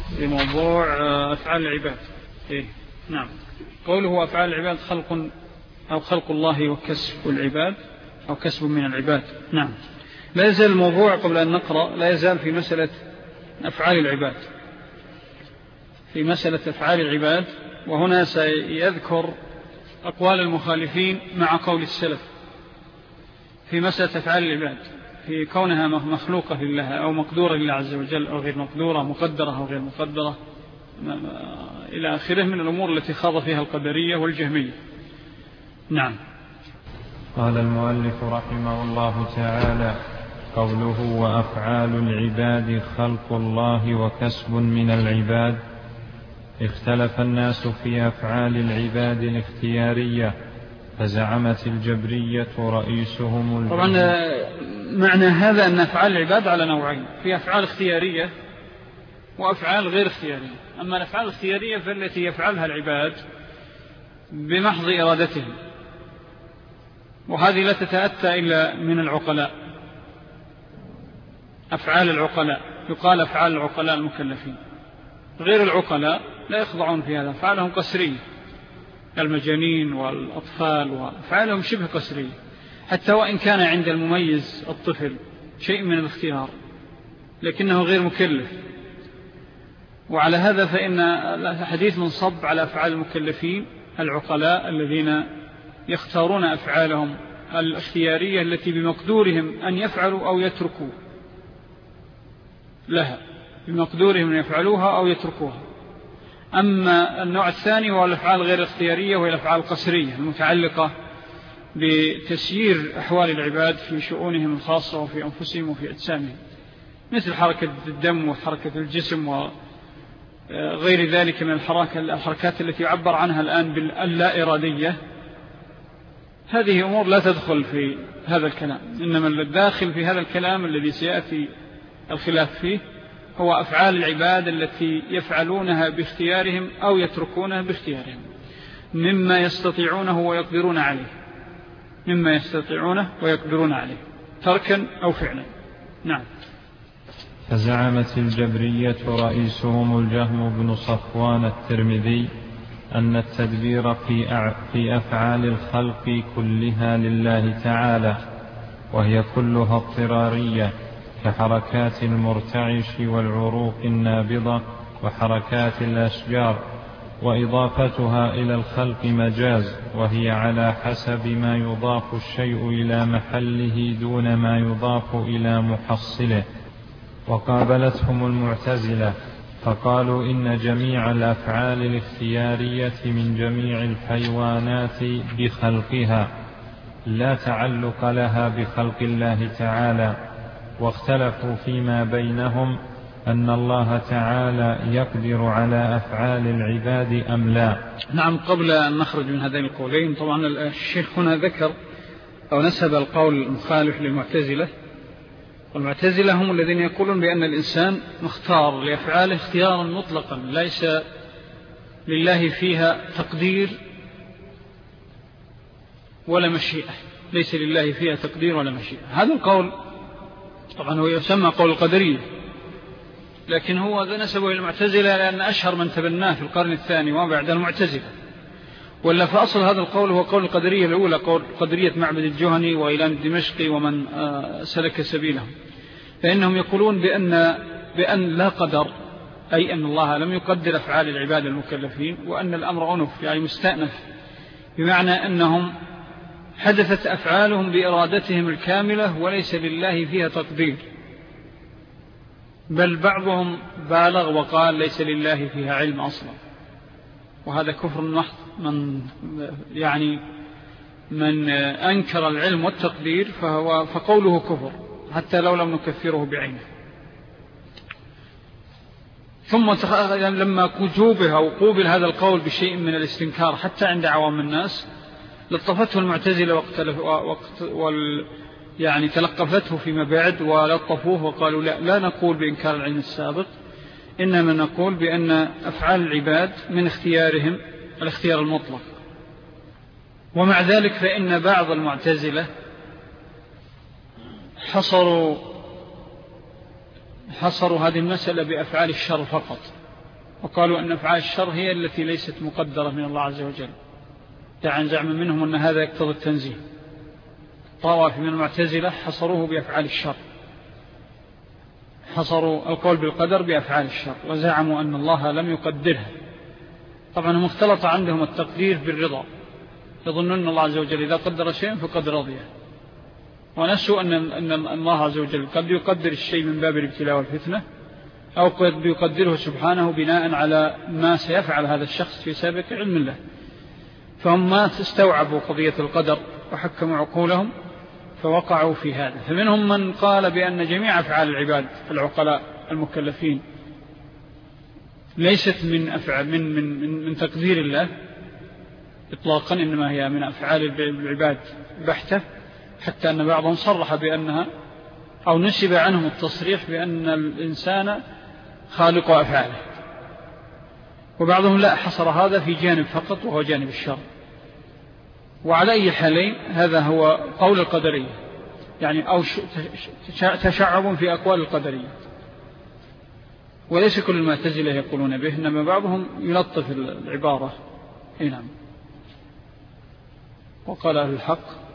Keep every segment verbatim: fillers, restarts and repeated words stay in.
لموضوع أفعال العباد. إيه؟ نعم. قوله أفعال العباد خلق أو خلق الله وكسب العباد أو كسب من العباد. نعم. لا يزال الموضوع قبل أن نقرأ لا يزال في مسألة أفعال العباد في مسألة أفعال العباد، وهنا سيذكر أقوال المخالفين مع قول السلف في مسألة أفعال العباد في كونها مخلوقة لله أو مقدورة لله عز وجل أو غير مقدورة، مقدرة أو غير مقدرة، إلى آخره من الأمور التي خاض فيها القدرية والجهمية. نعم. قال المؤلف رحمه الله تعالى: قوله وأفعال العباد خلق الله وكسب من العباد. اختلف الناس في أفعال العباد الاختيارية، فزعمت الجبرية رئيسهم الجبرية. طبعا معنى هذا أن أفعال العباد على نوعين، في أفعال اختيارية وأفعال غير اختيارية. أما الأفعال الاختيارية فالتي يفعلها العباد بمحض إرادتهم، وهذه لا تتأتى إلا من العقلاء، أفعال العقلاء، يقال أفعال العقلاء المكلفين. غير العقلاء لا يخضعون في هذا، أفعالهم قسرية، المجانين والأطفال وأفعالهم شبه قسرية، حتى وإن كان عند المميز الطفل شيء من الاختيار لكنه غير مكلف. وعلى هذا فإن الحديث منصب على أفعال المكلفين العقلاء الذين يختارون أفعالهم الاختيارية التي بمقدورهم أن يفعلوا أو يتركوا لها، بمقدورهم أن يفعلوها أو يتركوها. أما النوع الثاني هو الأفعال غير اختيارية، وهي الأفعال القسرية المتعلقة بتسيير أحوال العباد في شؤونهم الخاصة وفي أنفسهم وفي أجسامهم، مثل حركة الدم وحركة الجسم وغير ذلك من الحركات التي يعبر عنها الآن باللا إرادية. هذه أمور لا تدخل في هذا الكلام، إنما الداخل في هذا الكلام الذي سيأتي الخلاف فيه هو أفعال العباد التي يفعلونها باختيارهم أو يتركونها باختيارهم، مما يستطيعونه ويقدرون عليه، مما يستطيعونه ويقدرون عليه تركا أو فعلا. نعم. فزعمت الجبرية رئيسهم الجهم بن صفوان الترمذي أن التدبير في في أفعال الخلق كلها لله تعالى، وهي كلها اضطرارية، كحركات المرتعش والعروق النابضة وحركات الأشجار، وإضافتها إلى الخلق مجاز، وهي على حسب ما يضاف الشيء إلى محله دون ما يضاف إلى محصله. وقابلتهم المعتزلة فقالوا إن جميع الأفعال الاختيارية من جميع الحيوانات بخلقها لا تعلق لها بخلق الله تعالى، واختلفوا فيما بينهم أن الله تعالى يقدر على أفعال العباد أم لا. نعم. قبل أن نخرج من هذين القولين، طبعا الشيخ هنا ذكر أو نسب القول المخالف للمعتزلة، والمعتزلة هم الذين يقولون بأن الإنسان مختار لأفعاله اختيارا مطلقا، ليس لله فيها تقدير ولا مشيئة، ليس لله فيها تقدير ولا مشيئة. هذا القول طبعا هو يسمى قول القدرية، لكن هو ذا نسبه إلى المعتزلة لأن أشهر من تبناه في القرن الثاني وبعد المعتزلة، ولا فأصل هذا القول هو قول القدرية الأولى، قول قدرية معبد الجهني وإيلان الدمشقي ومن سلك سبيلهم، فإنهم يقولون بأن, بأن لا قدر، أي أن الله لم يقدر أفعال العباد المكلفين، وأن الأمر أنف يعني مستأنف، بمعنى أنهم حدثت أفعالهم بإرادتهم الكاملة وليس لله فيها تقدير، بل بعضهم بالغ وقال ليس لله فيها علم أصلا، وهذا كفر محض. من يعني من أنكر العلم والتقدير فهو فقوله كفر حتى لو لم نكفره بعينه. ثم لما كجوبه أو قوبل هذا القول بشيء من الاستنكار حتى عند عوام الناس، لطفته المعتزلة وقت وال يعني تلقفته فيما بعد ولطفوه وقالوا لا, لا نقول بإنكار العلم السابق، إنما نقول بأن أفعال العباد من اختيارهم الاختيار المطلق. ومع ذلك فإن بعض المعتزلة حصروا حصروا هذه المسألة بأفعال الشر فقط، وقالوا أن أفعال الشر هي التي ليست مقدرة من الله عز وجل، دعا زعم منهم أن هذا يقتضي التنزيه. طوائف من المعتزلة حصروه بأفعال الشر، حصروا القول بالقدر بأفعال الشر وزعموا أن الله لم يقدرها. طبعا مختلط عندهم التقدير بالرضا، يظنون الله عز وجل إذا قدر شيئا فقد رضيه، ونسوا أن أن الله عز وجل قد يقدر الشيء من باب الابتلاء والفتنة، أو قد يقدره سبحانه بناء على ما سيفعل هذا الشخص في سابق علم الله. فهم ما استوعبوا قضية القدر وحكموا عقولهم فوقعوا في هذا. فمنهم من قال بأن جميع أفعال العباد العقلاء المكلفين ليست من أفعال من من من, من تقدير الله إطلاقا، إنما هي من أفعال العباد بحتة، حتى أن بعضهم صرح بأنها أو نسب عنهم التصريح بأن الإنسان خالق أفعاله، وبعضهم لا، حصر هذا في جانب فقط وهو جانب الشر. وعلى أي حالين هذا هو قول القدرية، يعني أو تشعب في أقوال القدرية، وليس كل المعتزلة يقولون به، إنما بعضهم يلطف العبارة. نعم. وقال أهل الحق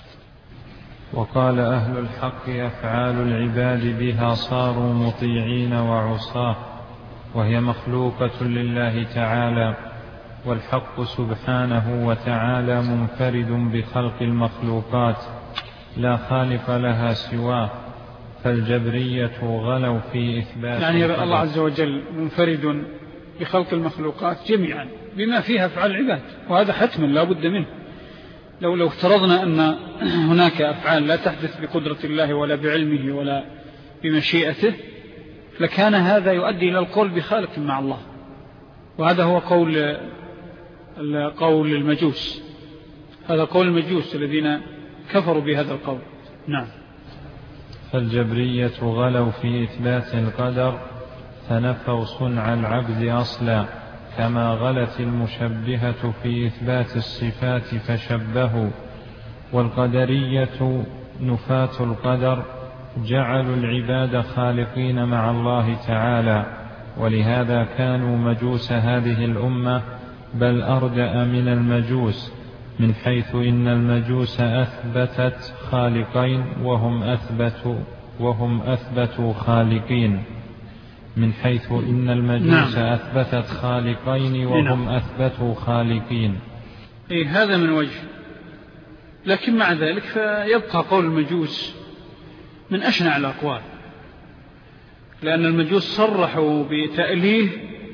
وقال أهل الحق أفعال العباد بها صاروا مطيعين وعصاه، وهي مخلوقة لله تعالى، والحق سبحانه وتعالى منفرد بخلق المخلوقات لا خالق لها سواه، فالجبرية غلوا في إثبات يعني الله عز وجل منفرد بخلق المخلوقات جميعا بما فيها أفعال العباد، وهذا حتما لا بد منه. لو لو افترضنا أن هناك أفعال لا تحدث بقدرة الله ولا بعلمه ولا بمشيئته، لكان هذا يؤدي إلى القول بخالق مع الله، وهذا هو قول قول المجوس، هذا قول المجوس الذين كفروا بهذا القول. نعم. فالجبرية غلوا في إثبات القدر فنفوا صنع العبد أصلا، كما غلت المشبهة في إثبات الصفات فشبهوا. والقدرية نفاة القدر جعلوا العباد خالقين مع الله تعالى، ولهذا كانوا مجوس هذه الأمة، بل أردأ من المجوس، من حيث إن المجوس أثبتت خالقين وهم أثبتوا وهم أثبتوا خالقين من حيث إن المجوس نعم. أثبتت خالقين وهم نعم. أثبتوا خالقين. إيه هذا من وجه، لكن مع ذلك فيبقى قول المجوس من أشنع الأقوال، لأن المجوس صرحوا بتأليه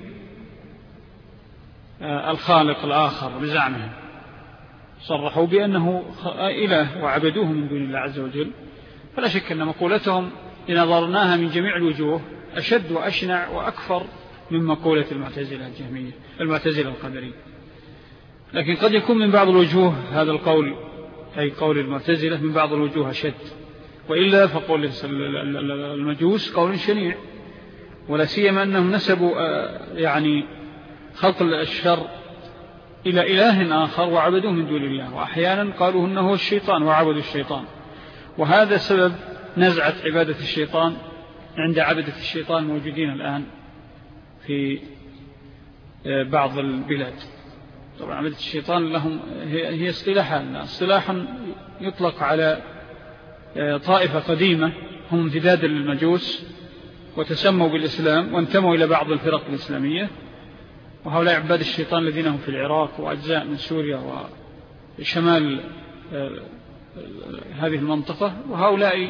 الخالق الآخر بزعمهم، صرحوا بأنه إله وعبدوه من دون الله عز وجل. فلا شك أن مقولتهم إن نظرناها من جميع الوجوه أشد وأشنع وأكثر من مقولة المعتزلة الجهمية المعتزلة القدرية. لكن قد يكون من بعض الوجوه هذا القول، أي قول المعتزلة، من بعض الوجوه أشد، وإلا فقول المجوس قول شنيع، ولا سيما أنهم نسبوا يعني خلق الشر إلى إله آخر وعبدوه من دون الله، وأحيانا قالوا إنه هو الشيطان وعبدوا الشيطان، وهذا سبب نزعة عبادة الشيطان عند عبدة الشيطان موجودين الآن في بعض البلاد. طبعا عبدة الشيطان لهم هي اصطلاحا اصطلاحا يطلق على طائفة قديمة هم امتداد للمجوس وتسموا بالإسلام وانتموا إلى بعض الفرق الإسلامية، وهؤلاء عباد الشيطان الذين هم في العراق وأجزاء من سوريا وشمال هذه المنطقة، وهؤلاء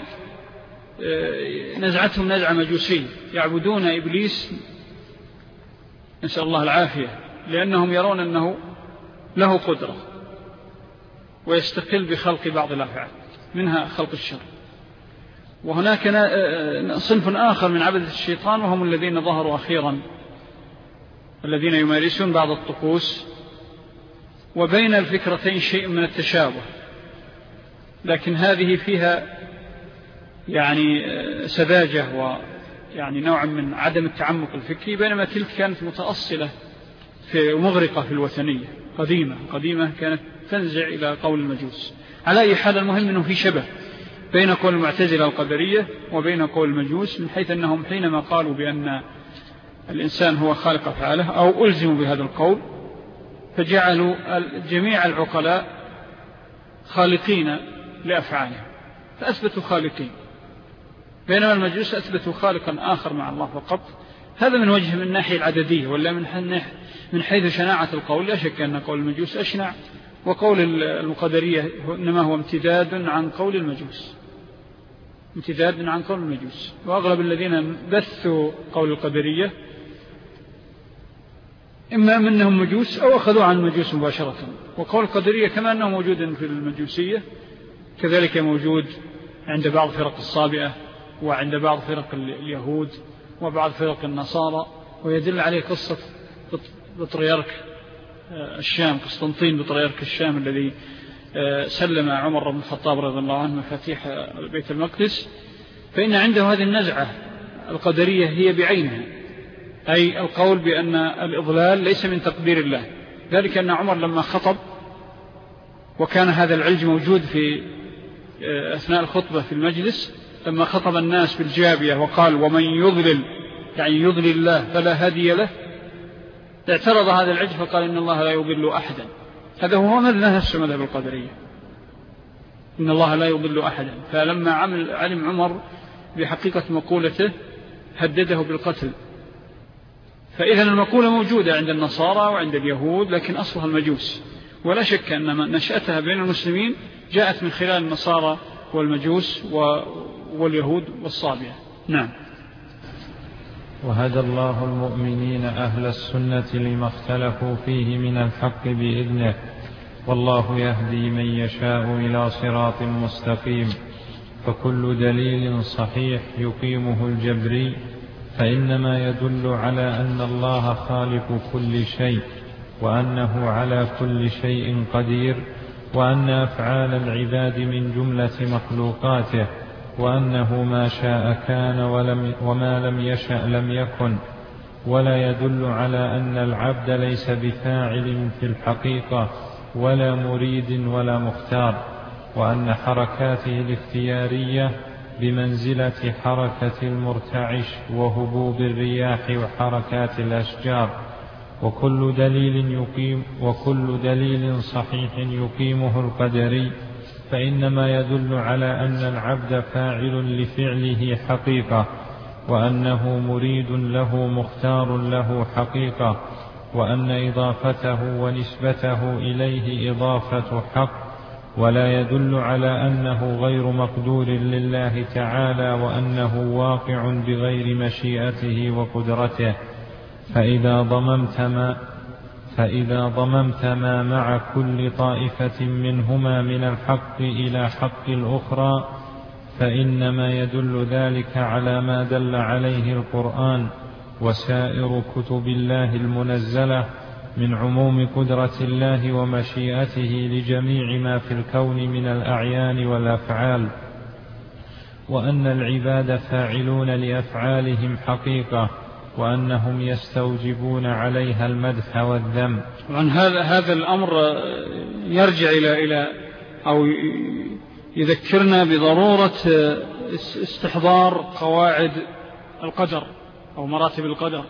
نزعتهم نزعة مجوسية، يعبدون إبليس نسأل الله العافية، لأنهم يرون أنه له قدرة ويستقل بخلق بعض الأفعال منها خلق الشر. وهناك صنف آخر من عبدة الشيطان وهم الذين ظهروا أخيرا، الذين يمارسون بعض الطقوس، وبين الفكرتين شيء من التشابه، لكن هذه فيها يعني سذاجة ويعني نوع من عدم التعمق الفكري، بينما تلك كانت متأصلة في مغرقة في الوثنية قديمة قديمة كانت تنزع إلى قول المجوس. على أي حال المهم أنه في شبه بين قول المعتزلة القدرية وبين قول المجوس، من حيث أنهم حينما قالوا بأن الإنسان هو خالق أفعاله أو ألزموا بهذا القول، فجعلوا جميع العقلاء خالقين لأفعالهم فأثبتوا خالقين، بينما المجوس أثبتوا خالقا آخر مع الله فقط. هذا من وجه من الناحية العددية، ولا من حيث شناعة القول لا شك أن قول المجوس أشنع، وقول القدرية إنما هو امتداد عن قول المجوس، امتداد عن قول المجوس. وأغلب الذين بثوا قول القدرية إما منهم مجوس أو أخذوا عن المجوس مباشرة. وقول القدرية كما أنه موجود في المجوسية كذلك موجود عند بعض فرق الصابئة وعند بعض فرق اليهود وبعض فرق النصارى، ويدل عليه قصة بطريرك الشام، قسطنطين بطريرك الشام الذي سلم عمر بن الخطاب رضي الله عنه مفاتيح بيت المقدس، فإن عنده هذه النزعة القدرية هي بعينها، أي القول بأن الإضلال ليس من تقدير الله. ذلك أن عمر لما خطب وكان هذا العلج موجود في أثناء الخطبة في المجلس، لما خطب الناس بالجابية وقال ومن يضلل يعني يضلل الله فلا هادي له، اعترض هذا العلج فقال إن الله لا يضل أحدا. هذا هو نفس مذهب القدرية، إن الله لا يضل أحدا. فلما علم عمر بحقيقة مقولته هدده بالقتل. فإذا المقولة موجودة عند النصارى وعند اليهود، لكن أصلها المجوس، ولا شك أن نشأتها بين المسلمين جاءت من خلال النصارى والمجوس واليهود والصابئة. نعم. وهدى الله المؤمنين أهل السنة لما اختلفوا فيه من الحق بإذنه، والله يهدي من يشاء إلى صراط مستقيم. فكل دليل صحيح يقيمه الجبري فإنما يدل على أن الله خالق كل شيء، وأنه على كل شيء قدير، وأن أفعال العباد من جملة مخلوقاته، وأنه ما شاء كان ولم وما لم يشأ لم يكن. ولا يدل على أن العبد ليس بفاعل في الحقيقة ولا مريد ولا مختار، وأن حركاته الاختيارية بمنزلة حركة المرتعش وهبوب الرياح وحركات الأشجار. وكل دليل يقيم وكل دليل صحيح يقيمه القدري فإنما يدل على أن العبد فاعل لفعله حقيقة، وأنه مريد له مختار له حقيقة، وأن إضافته ونسبته إليه إضافة حق. ولا يدل على أنه غير مقدور لله تعالى، وأنه واقع بغير مشيئته وقدرته. فإذا ضممت ما فإذا ضممت ما مع كل طائفة منهما من الحق إلى حق الأخرى فإنما يدل ذلك على ما دل عليه القرآن وسائر كتب الله المنزلة من عموم قدرة الله ومشيئته لجميع ما في الكون من الأعيان والأفعال، وأن العباد فاعلون لأفعالهم حقيقة، وأنهم يستوجبون عليها المدح والذم. عن هذا هذا الأمر يرجع إلى إلى أو يذكرنا بضرورة استحضار قواعد القدر أو مراتب القدر.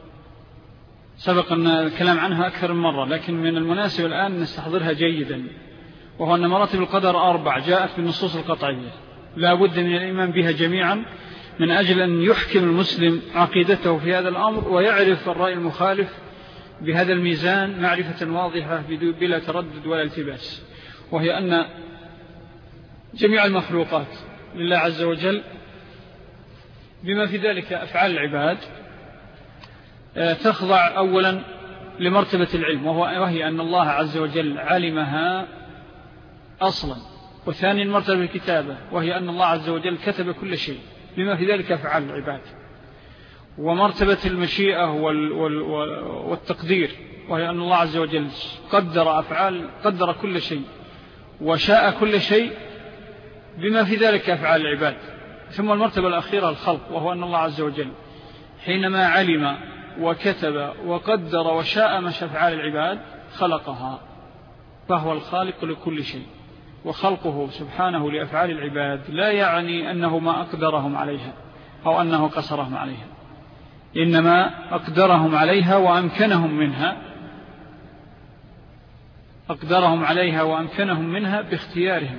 سبق أن الكلام عنها أكثر من مرة، لكن من المناسب الآن نستحضرها جيدا، وهو أن مراتب القدر أربع جاءت بالنصوص القطعية لا بد من الإيمان بها جميعا، من أجل أن يحكم المسلم عقيدته في هذا الأمر ويعرف الرأي المخالف بهذا الميزان معرفة واضحة بلا تردد ولا التباس. وهي أن جميع المخلوقات لله عز وجل بما في ذلك أفعال العباد تخضع أولا لمرتبة العلم، وهي أن الله عز وجل علمها أصلا، وثانيا مرتبة الكتابة، وهي أن الله عز وجل كتب كل شيء بما في ذلك أفعال العباد، ومرتبة المشيئة والتقدير، وهي أن الله عز وجل قدر أفعال قدر كل شيء وشاء كل شيء بما في ذلك أفعال العباد. ثم المرتبة الأخيرة الخلق، وهو أن الله عز وجل حينما علم وكتب وقدر وشاء مش أفعال العباد خلقها، فهو الخالق لكل شيء. وخلقه سبحانه لأفعال العباد لا يعني أنه ما أقدرهم عليها أو أنه قصرهم عليها، إنما أقدرهم عليها وأمكنهم منها أقدرهم عليها وأمكنهم منها باختيارهم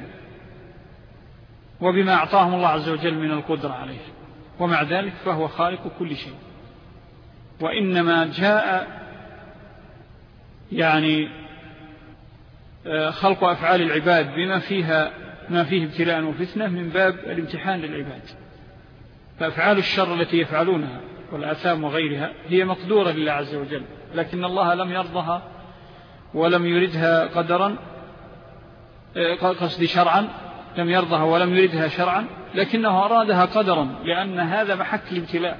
وبما أعطاهم الله عز وجل من القدرة عليها، ومع ذلك فهو خالق كل شيء. وإنما جاء يعني خلق أفعال العباد بما فيها ما فيه ابتلاء وفتنة من باب الامتحان للعباد. فأفعال الشر التي يفعلونها والآثام وغيرها هي مقدورة لله عز وجل، لكن الله لم يرضها ولم يردها قدرا قصدي شرعا، لم يرضها ولم يردها شرعا، لكنه أرادها قدرا لأن هذا محك الابتلاء.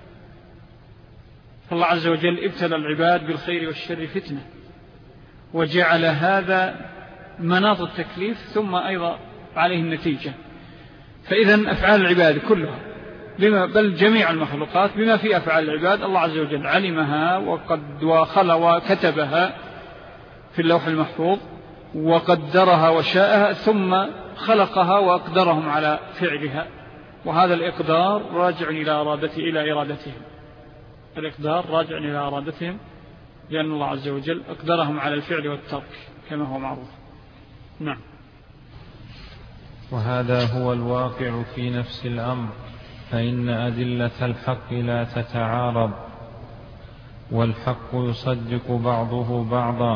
فالله عز وجل ابتلى العباد بالخير والشر فتنة، وجعل هذا مناط التكليف ثم أيضا عليه النتيجة. فإذن أفعال العباد كلها بما بل جميع المخلوقات بما في أفعال العباد الله عز وجل علمها وقد وخلق وكتبها في اللوح المحفوظ وقدرها وشاءها ثم خلقها وأقدرهم على فعلها، وهذا الإقدار راجع إلى إرادته إلى إرادتهم الإقدار راجع إلى إرادتهم لأن الله عز وجل أقدرهم على الفعل والترك كما هو معروف. نعم. وهذا هو الواقع في نفس الأمر، فإن أدلة الحق لا تتعارض، والحق يصدق بعضه بعضا،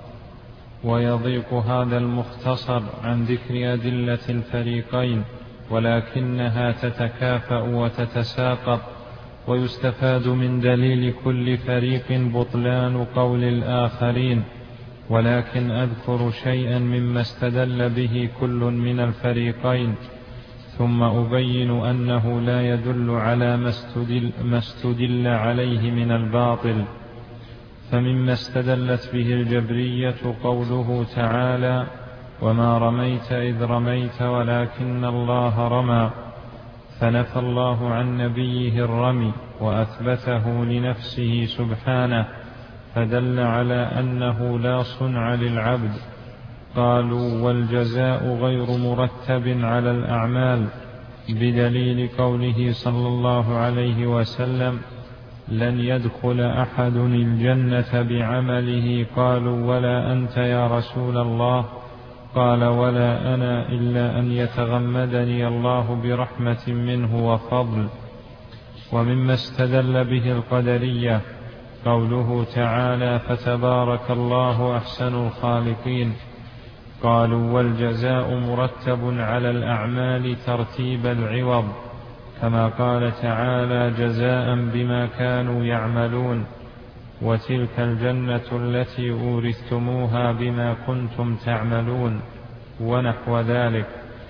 ويضيق هذا المختصر عن ذكر أدلة الفريقين، ولكنها تتكافأ وتتساقط، ويستفاد من دليل كل فريق بطلان قول الآخرين. ولكن أذكر شيئا مما استدل به كل من الفريقين، ثم أبين أنه لا يدل على ما استدل, ما استدل عليه من الباطل. فمما استدلت به الجبرية قوله تعالى: وما رميت إذ رميت ولكن الله رمى، فنفى الله عن نبيه الرمي وأثبته لنفسه سبحانه، فدل على أنه لا صنع للعبد. قالوا: والجزاء غير مرتب على الأعمال، بدليل قوله صلى الله عليه وسلم: لن يدخل أحد الجنة بعمله. قالوا: ولا أنت يا رسول الله؟ قال: ولا أنا إلا أن يتغمدني الله برحمة منه وفضل. ومما استدل به القدرية قوله تعالى: فتبارك الله أحسن الخالقين. قالوا: والجزاء مرتب على الأعمال ترتيب العوض، كما قال تعالى: جزاء بما كانوا يعملون، وتلك الجنة التي أورثتموها بما كنتم تعملون، ونحو ذلك.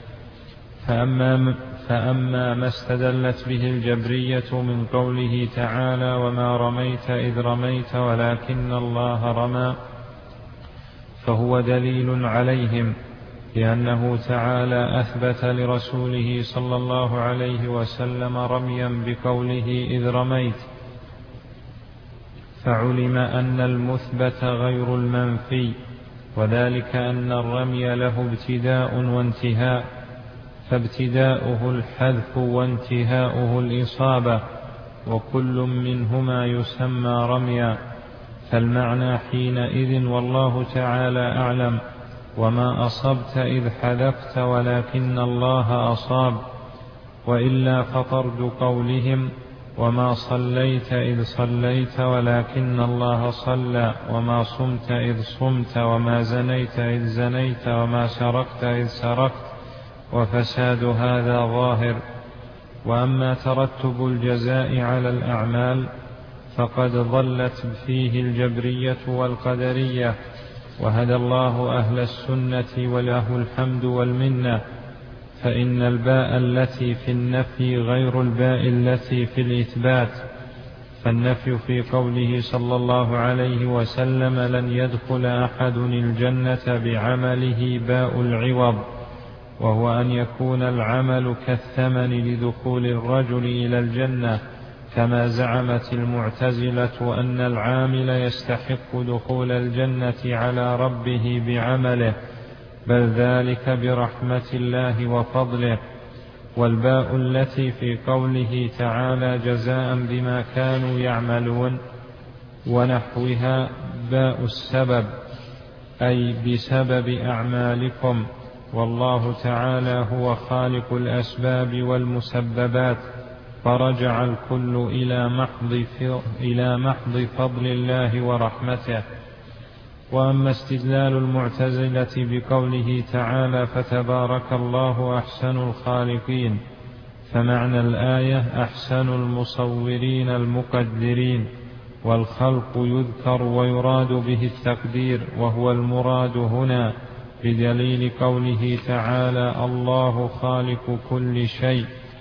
فأما, فأما ما استدلت به الجبرية من قوله تعالى: وما رميت إذ رميت ولكن الله رمى، فهو دليل عليهم، لأنه تعالى أثبت لرسوله صلى الله عليه وسلم رميا بقوله إذ رميت، فعلم أن المثبت غير المنفي، وذلك أن الرمي له ابتداء وانتهاء، فابتداؤه الحذف وانتهاؤه الإصابة، وكل منهما يسمى رميا. فالمعنى حينئذ والله تعالى أعلم: وما أصبت إذ حذفت ولكن الله أصاب. وإلا فطرد قولهم: وما صليت إذ صليت ولكن الله صلى، وما صمت إذ صمت، وما زنيت إذ زنيت، وما سرقت إذ سرقت، وفساد هذا ظاهر. وأما ترتب الجزاء على الأعمال فقد ضلت فيه الجبرية والقدرية، وهدى الله أهل السنة وله الحمد والمنة. فإن الباء التي في النفي غير الباء التي في الإثبات، فالنفي في قوله صلى الله عليه وسلم: لن يدخل أحد الجنة بعمله باء العوض، وهو أن يكون العمل كالثمن لدخول الرجل إلى الجنة، كما زعمت المعتزلة أن العامل يستحق دخول الجنة على ربه بعمله، بل ذلك برحمة الله وفضله. والباء التي في قوله تعالى جزاء بما كانوا يعملون ونحوها باء السبب أي بسبب أعمالكم، والله تعالى هو خالق الأسباب والمسببات، فرجع الكل إلى محض إلى محض فضل الله ورحمته. وأما استدلال المعتزلة بقوله تعالى فتبارك الله أحسن الخالقين، فمعنى الآية أحسن المصورين المقدرين، والخلق يذكر ويراد به التقدير، وهو المراد هنا بدليل قوله تعالى الله خالق كل شيء،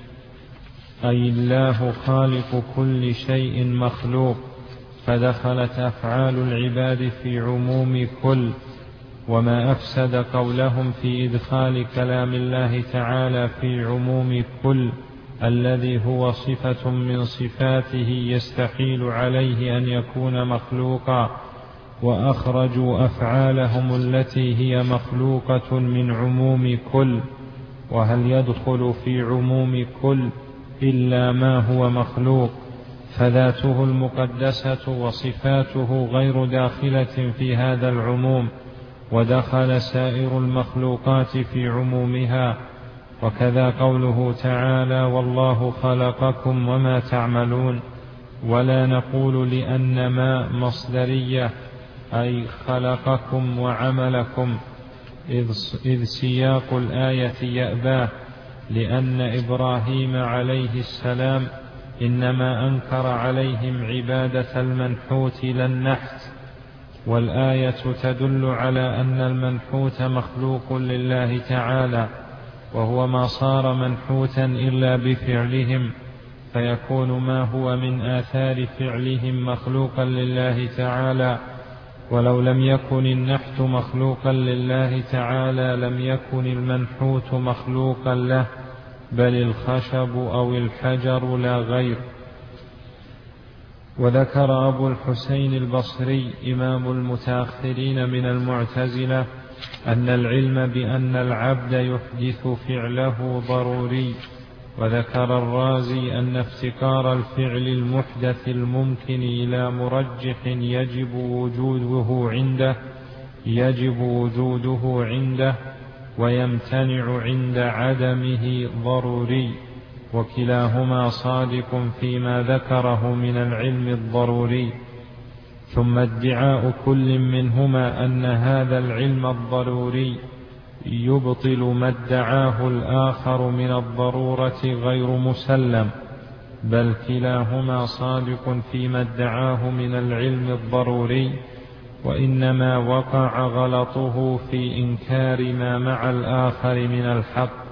أي الله خالق كل شيء مخلوق، فدخلت أفعال العباد في عموم كل. وما أفسد قولهم في إدخال كلام الله تعالى في عموم كل الذي هو صفة من صفاته يستحيل عليه أن يكون مخلوقا، وأخرجوا أفعالهم التي هي مخلوقة من عموم كل. وهل يدخل في عموم كل إلا ما هو مخلوق؟ فذاته المقدسة وصفاته غير داخلة في هذا العموم، ودخل سائر المخلوقات في عمومها. وكذا قوله تعالى والله خلقكم وما تعملون. ولا نقول لأن ما مصدرية أي خلقكم وعملكم، إذ سياق الآية يأباه، لأن إبراهيم عليه السلام إنما أنكر عليهم عبادة المنحوت لا النحت، والآية تدل على أن المنحوت مخلوق لله تعالى، وهو ما صار منحوتا إلا بفعلهم، فيكون ما هو من آثار فعلهم مخلوقا لله تعالى. ولو لم يكن النحت مخلوقا لله تعالى لم يكن المنحوت مخلوقا له، بل الخشب أو الحجر لا غير. وذكر أبو الحسين البصري إمام المتأخرين من المعتزلة أن العلم بأن العبد يحدث فعله ضروري. وذكر الرازي أن افتقار الفعل المحدث الممكن إلى مرجح يجب وجوده عنده يجب وجوده عنده ويمتنع عند عدمه ضروري، وكلاهما صادق فيما ذكره من العلم الضروري. ثم ادعاء كل منهما أن هذا العلم الضروري يبطل ما ادعاه الآخر من الضرورة غير مسلم، بل كلاهما صادق فيما ادعاه من العلم الضروري، وإنما وقع غلطه في إنكار ما مع الآخر من الحق.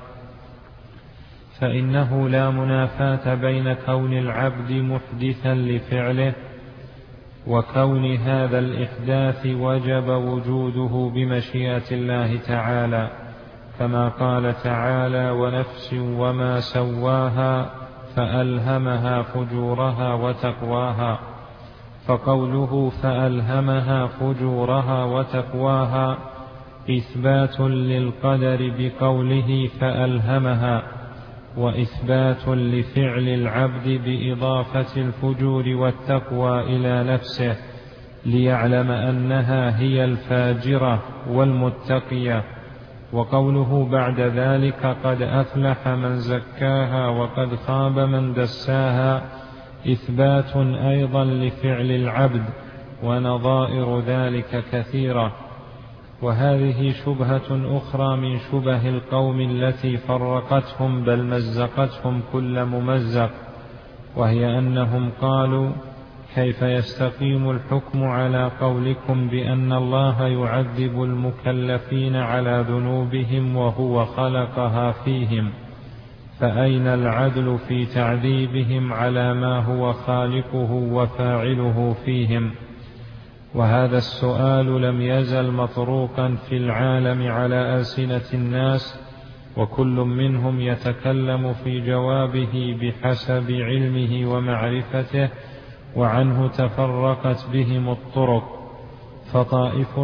فإنه لا منافاة بين كون العبد محدثا لفعله وكون هذا الإحداث وجب وجوده بمشيئة الله تعالى، كما قال تعالى ونفس وما سواها فألهمها فجورها وتقواها. فقوله فألهمها فجورها وتقواها إثبات للقدر بقوله فألهمها، وإثبات لفعل العبد بإضافة الفجور والتقوى إلى نفسه، ليعلم أنها هي الفاجرة والمتقية. وقوله بعد ذلك قد أفلح من زكاها وقد خاب من دساها إثبات أيضا لفعل العبد، ونظائر ذلك كثيرة. وهذه شبهة أخرى من شبه القوم التي فرقتهم بل مزقتهم كل ممزق، وهي أنهم قالوا كيف يستقيم الحكم على قولكم بأن الله يعذب المكلفين على ذنوبهم وهو خلقها فيهم، فأين العدل في تعذيبهم على ما هو خالقه وفاعله فيهم؟ وهذا السؤال لم يزل مطروقا في العالم على ألسنة الناس، وكل منهم يتكلم في جوابه بحسب علمه ومعرفته، وعنه تفرقت بهم الطرق. فطائف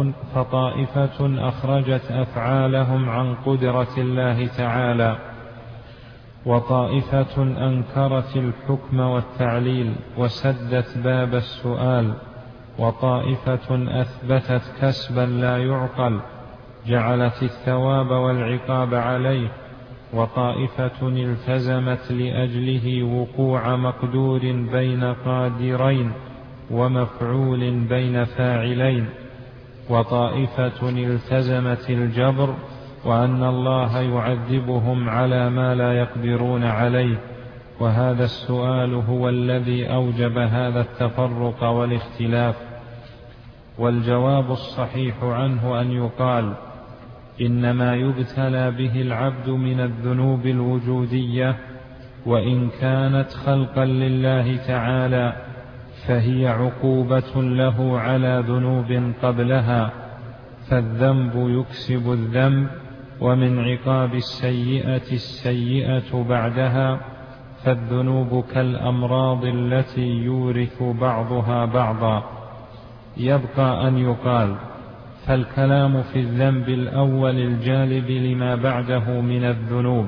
فطائفة أخرجت أفعالهم عن قدرة الله تعالى، وطائفة أنكرت الحكم والتعليل وسدت باب السؤال، وطائفة أثبتت كسبا لا يعقل جعلت الثواب والعقاب عليه، وطائفة التزمت لأجله وقوع مقدور بين قادرين ومفعول بين فاعلين، وطائفة التزمت الجبر وأن الله يعذبهم على ما لا يقدرون عليه. وهذا السؤال هو الذي أوجب هذا التفرق والاختلاف. والجواب الصحيح عنه أن يقال إنما يبتلى به العبد من الذنوب الوجودية، وإن كانت خلقا لله تعالى فهي عقوبة له على ذنوب قبلها، فالذنب يكسب الذنب، ومن عقاب السيئة السيئة بعدها، فالذنوب كالأمراض التي يورث بعضها بعضا. يبقى أن يقال فالكلام في الذنب الأول الجالب لما بعده من الذنوب،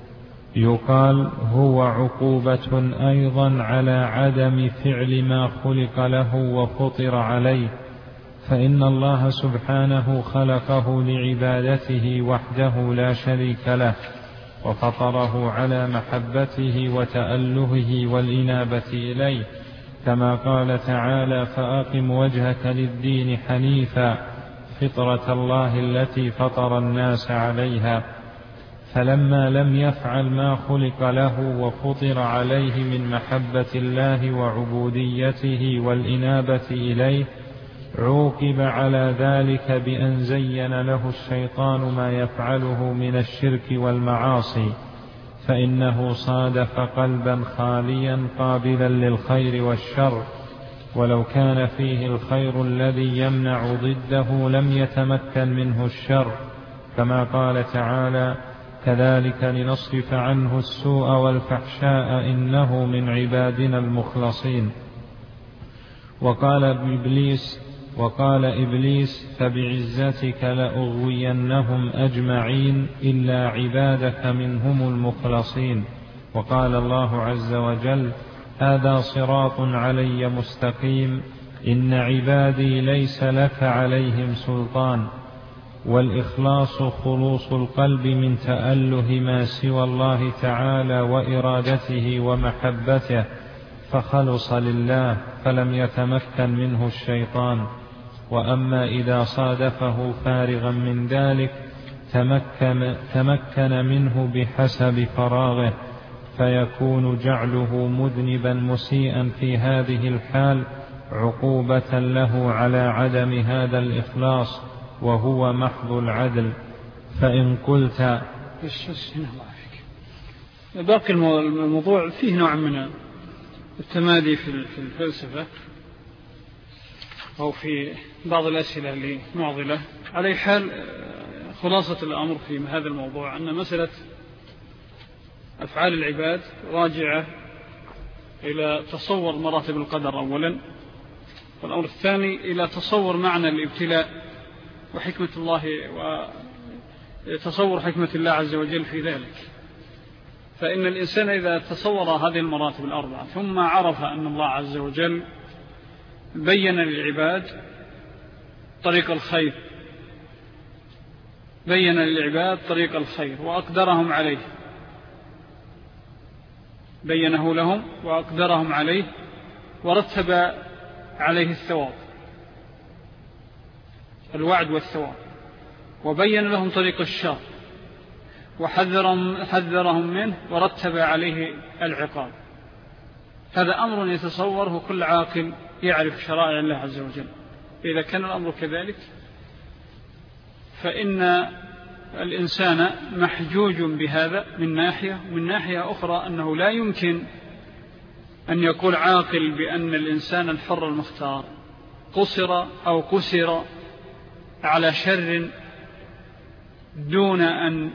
يقال هو عقوبة أيضا على عدم فعل ما خلق له وفطر عليه، فإن الله سبحانه خلقه لعبادته وحده لا شريك له، وفطره على محبته وتألهه والإنابة إليه، كما قال تعالى: فأقم وجهك للدين حنيفا فطرة الله التي فطر الناس عليها. فلما لم يفعل ما خلق له وفطر عليه من محبة الله وعبوديته والإنابة إليه، عوقب على ذلك بأن زين له الشيطان ما يفعله من الشرك والمعاصي، فإنه صادف قلبا خاليا قابلا للخير والشر، ولو كان فيه الخير الذي يمنع ضده لم يتمكن منه الشر، كما قال تعالى: كذلك لنصرف عنه السوء والفحشاء إنه من عبادنا المخلصين. وقال إبليس وقال إبليس فبعزتك لأغوينهم أجمعين إلا عبادك منهم المخلصين. وقال الله عز وجل: هذا صراط علي مستقيم إن عبادي ليس لك عليهم سلطان. والإخلاص خلوص القلب من تأله ما سوى الله تعالى وإرادته ومحبته، فخلص لله فلم يتمكن منه الشيطان. وأما إذا صادفه فارغا من ذلك تمكن, تمكن منه بحسب فراغه، فيكون جعله مذنبا مسيئا في هذه الحال عقوبة له على عدم هذا الإخلاص، وهو محض العدل. فإن قلت باقي الموضوع فيه نوع من التمادي في الفلسفة أو في بعض الأسئلة المعضلة. على حال خلاصة الأمر في هذا الموضوع أن مسألة أفعال العباد راجعة إلى تصور مراتب القدر أولا، والأمر الثاني إلى تصور معنى الابتلاء وحكمة الله وتصور حكمة الله عز وجل في ذلك. فإن الإنسان إذا تصور هذه المراتب الأربعة ثم عرف أن الله عز وجل بين للعباد طريق الخير بين للعباد طريق الخير وأقدرهم عليه بينه لهم وأقدرهم عليه ورتب عليه الثواب الوعد والثواب، وبين لهم طريق الشر وحذرهم حذرهم منه ورتب عليه العقاب. هذا أمر يتصوره كل عاقل يعرف شرائع الله عز وجل. إذا كان الأمر كذلك فإن الإنسان محجوج بهذا من ناحية، من ناحية أخرى أنه لا يمكن أن يقول عاقل بأن الإنسان الحر المختار قصر أو كسر على شر دون أن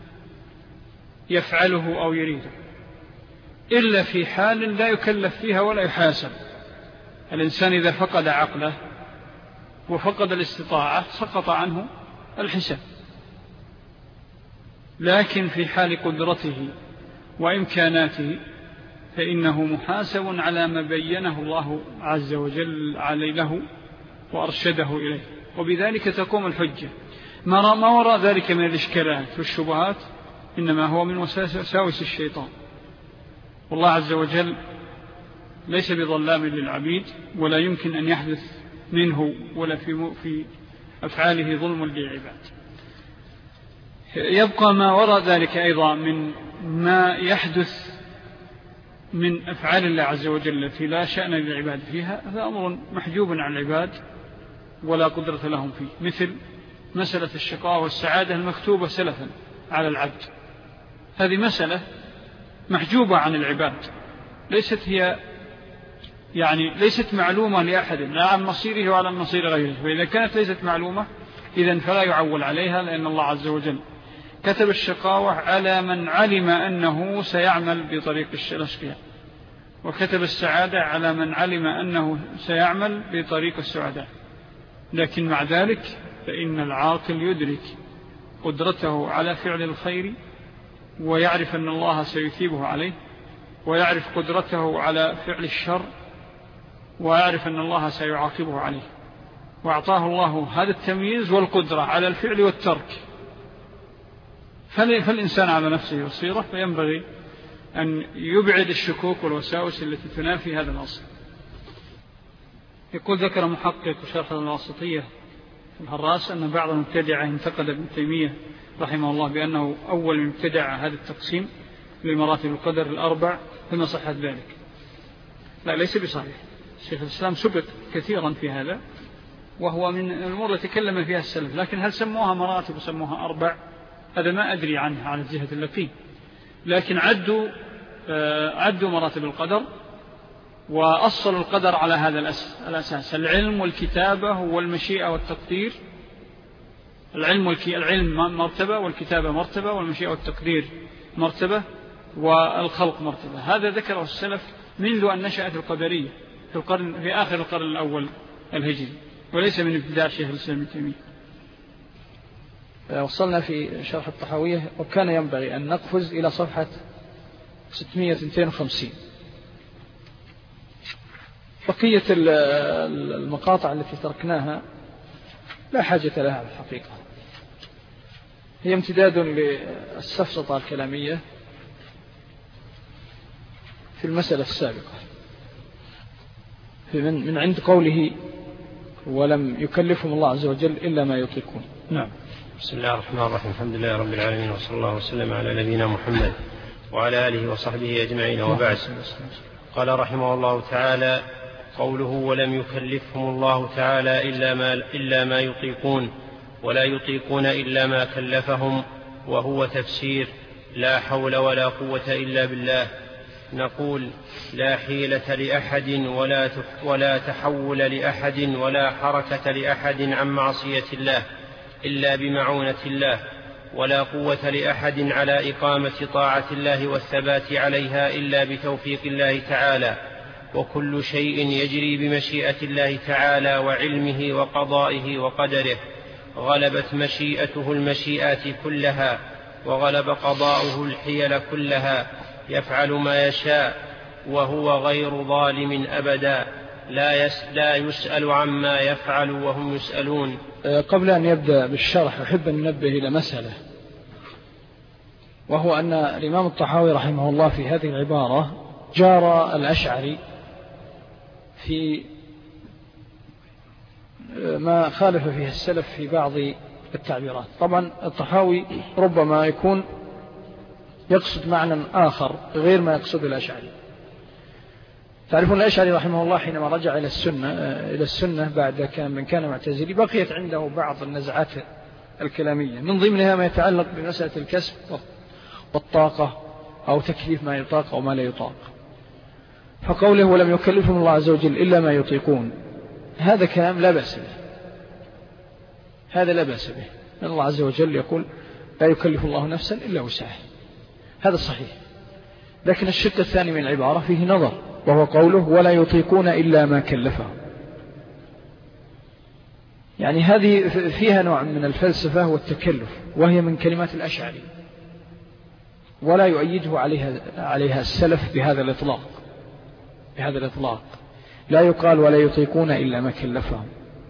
يفعله أو يريده، إلا في حال لا يكلف فيها ولا يحاسب. الإنسان إذا فقد عقله وفقد الاستطاعة سقط عنه الحساب، لكن في حال قدرته وإمكاناته، فإنه محاسب على ما بينه الله عز وجل عليه له وأرشده إليه، وبذلك تقوم الحجة. ما وراء ذلك من الإشكالات والشبهات إنما هو من وساوس الشيطان، والله عز وجل ليس بظلام للعبيد، ولا يمكن أن يحدث منه ولا في في أفعاله ظلم للعباد. يبقى ما وراء ذلك أيضا من ما يحدث من أفعال الله عز وجل التي لا شأن للعباد فيها، هذا أمر محجوب عن العباد ولا قدرة لهم فيه، مثل مسألة الشقاء والسعادة المكتوبة سلفا على العبد. هذه مسألة محجوبة عن العباد، ليست هي يعني ليست معلومة لأحد لا عن مصيره ولا عن مصير غيره، فإذا كانت ليست معلومة إذن فلا يعول عليها، لأن الله عز وجل كتب الشقاوة على من علم أنه سيعمل بطريق الأشقياء، وكتب السعادة على من علم أنه سيعمل بطريق السعداء. لكن مع ذلك فإن العاقل يدرك قدرته على فعل الخير، ويعرف أن الله سيثيبه عليه، ويعرف قدرته على فعل الشر، ويعرف أن الله سيعاقبه عليه، وأعطاه الله هذا التمييز والقدرة على الفعل والترك. فالإنسان على نفسه بصيرة، فينبغي أن يبعد الشكوك والوساوس التي تنافي هذا الأصل. يقول ذكر محقق شرح الواسطية في الهراس أن بعض المبتدعة انتقد ابن تيمية رحمه الله بأنه أول من ابتدع هذا التقسيم لمراتب القدر الأربع، فما صحت ذلك؟ لا، ليس بصحيح. الشيخ الإسلام سبق كثيرا في هذا، وهو من الأمور التي تكلم فيها السلف، لكن هل سموها مراتب وسموها أربع؟ هذا ما أدري عنه على الجهة التي، لكن عدوا عدوا مراتب القدر، وأصلوا القدر على هذا الأساس: العلم والكتابة والمشيئة والتقدير. العلم العلم مرتبة، والكتابة مرتبة، والمشيئة والتقدير مرتبة، والخلق مرتبة. هذا ذكره السلف منذ أن نشأت القدرية في القرن في آخر القرن الأول الهجري، وليس من ابتداع شيخ الإسلام ابن تيمية. وصلنا في شرح الطحاوية، وكان ينبغي أن نقفز إلى صفحة ستمائة واثنين وخمسين. بقية المقاطع التي تركناها لا حاجة لها الحقيقة، هي امتداد للسفسطة الكلامية في المسألة السابقة من, من عند قوله ولم يكلفهم الله عز وجل إلا ما يطيقون. نعم. بسم الله الرحمن الرحيم، الحمد لله رب العالمين، وصلى الله وسلم على نبينا محمد وعلى آله وصحبه أجمعين، وبعد. قال رحمه الله تعالى: قوله ولم يكلفهم الله تعالى إلا ما, إلا ما يطيقون، ولا يطيقون إلا ما كلفهم، وهو تفسير لا حول ولا قوة إلا بالله. نقول: لا حيلة لأحد ولا, ولا تحول لأحد ولا حركة لأحد عن معصية الله إلا بمعونة الله، ولا قوة لأحد على إقامة طاعة الله والثبات عليها إلا بتوفيق الله تعالى. وكل شيء يجري بمشيئة الله تعالى وعلمه وقضائه وقدره. غلبت مشيئته المشيئات كلها، وغلب قضاؤه الحيل كلها، يفعل ما يشاء وهو غير ظالم أبدا، لا, يس لا يسأل عما يفعل وهم يسألون. قبل أن يبدأ بالشرح أحب أن ننبه إلى مسألة، وهو أن الإمام الطحاوي رحمه الله في هذه العبارة جار الأشعري في ما خالف فيه السلف في بعض التعبيرات. طبعا الطحاوي ربما يكون يقصد معنى آخر غير ما يقصد الأشعري. تعرفون الأشعري رحمه الله حينما رجع إلى السنة إلى السنة بعد كان من كان معتزلي، بقيت عنده بعض النزعات الكلامية، من ضمنها ما يتعلق بمسألة الكسب والطاقة، أو تكليف ما يطاق أو ما لا يطاق. فقوله ولم يكلفهم الله عز وجل إلا ما يطيقون، هذا كلام لا بأس به، هذا لا بأس به، لأن الله عز وجل يقول لا يكلف الله نفسا إلا وسعها، هذا صحيح. لكن الشق الثاني من العبارة فيه نظر، وهو قوله ولا يطيقون إلا ما كلفهم. يعني هذه فيها نوع من الفلسفة والتكلف، وهي من كلمات الأشعري. ولا يؤيده عليها, عليها السلف بهذا الإطلاق بهذا الإطلاق لا يقال ولا يطيقون إلا ما كلفهم،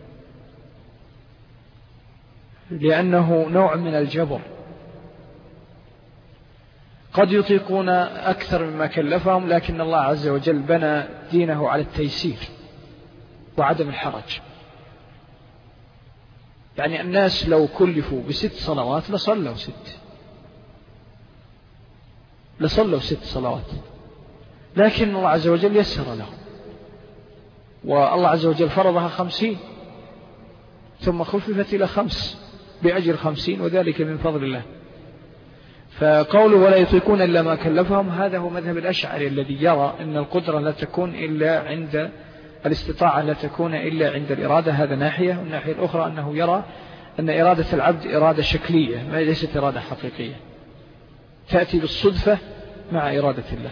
لأنه نوع من الجبر. قد يطيقون أكثر مما كلفهم، لكن الله عز وجل بنى دينه على التيسير وعدم الحرج. يعني الناس لو كلفوا بست صلوات لصلوا ست لصلوا ست صلوات، لكن الله عز وجل يسر لهم، والله عز وجل فرضها خمسين ثم خففت إلى خمس بأجر خمسين، وذلك من فضل الله. فقوله ولا يطيقون إلا ما كلفهم، هذا هو مذهب الأشعري الذي يرى أن القدرة لا تكون إلا عند الاستطاعة، لا تكون إلا عند الإرادة. هذا ناحية. والناحية الأخرى أنه يرى أن إرادة العبد إرادة شكلية، ما ليست إرادة حقيقية، تأتي بالصدفة مع إرادة الله.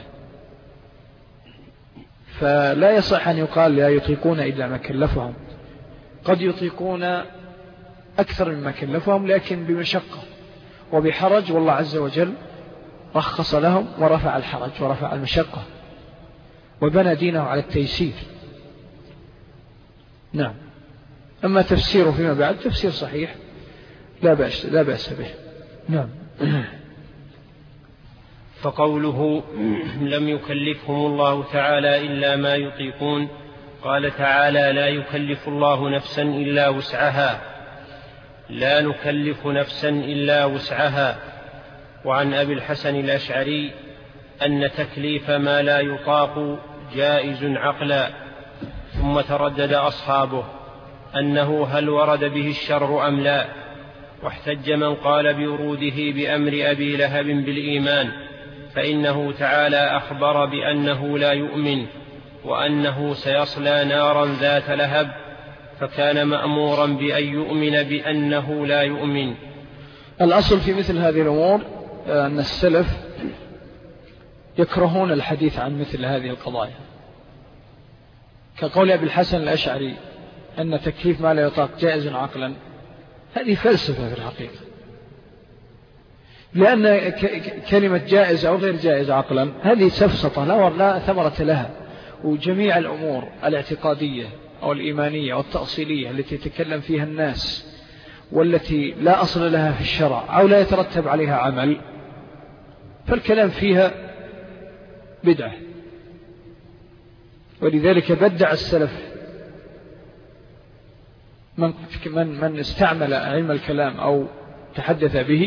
فلا يصح أن يقال لا يطيقون إلا ما كلفهم. قد يطيقون أكثر مما كلفهم لكن بمشقة وبحرج، والله عز وجل رخص لهم ورفع الحرج ورفع المشقة وبنى دينه على التيسير. نعم. أما تفسيره فيما بعد تفسير صحيح لا بأس, لا بأس به. نعم. فقوله لم يكلفهم الله تعالى إلا ما يطيقون، قال تعالى لا يكلف الله نفسا إلا وسعها، لا نكلف نفسا إلا وسعها. وعن أبي الحسن الأشعري أن تكليف ما لا يطاق جائز عقلا. ثم تردد أصحابه أنه هل ورد به الشرع أم لا، واحتج من قال بوروده بأمر أبي لهب بالإيمان، فإنه تعالى أخبر بأنه لا يؤمن وأنه سيصلى نارا ذات لهب، فكان مأمورا بأن يؤمن بأنه لا يؤمن. الأصل في مثل هذه الأمور أن السلف يكرهون الحديث عن مثل هذه القضايا، كقول أبي الحسن الأشعري أن تكليف ما لا يطاق جائز عقلا. هذه فلسفة في الحقيقة، لأن كلمة جائز أو غير جائز عقلا هذه سفسطة لا ثمرة لها. وجميع الأمور الاعتقادية أو الإيمانية والتأصيلية التي يتكلم فيها الناس والتي لا أصل لها في الشرع أو لا يترتب عليها عمل، فالكلام فيها بدعة. ولذلك بدع السلف من, من, من استعمل علم الكلام أو تحدث به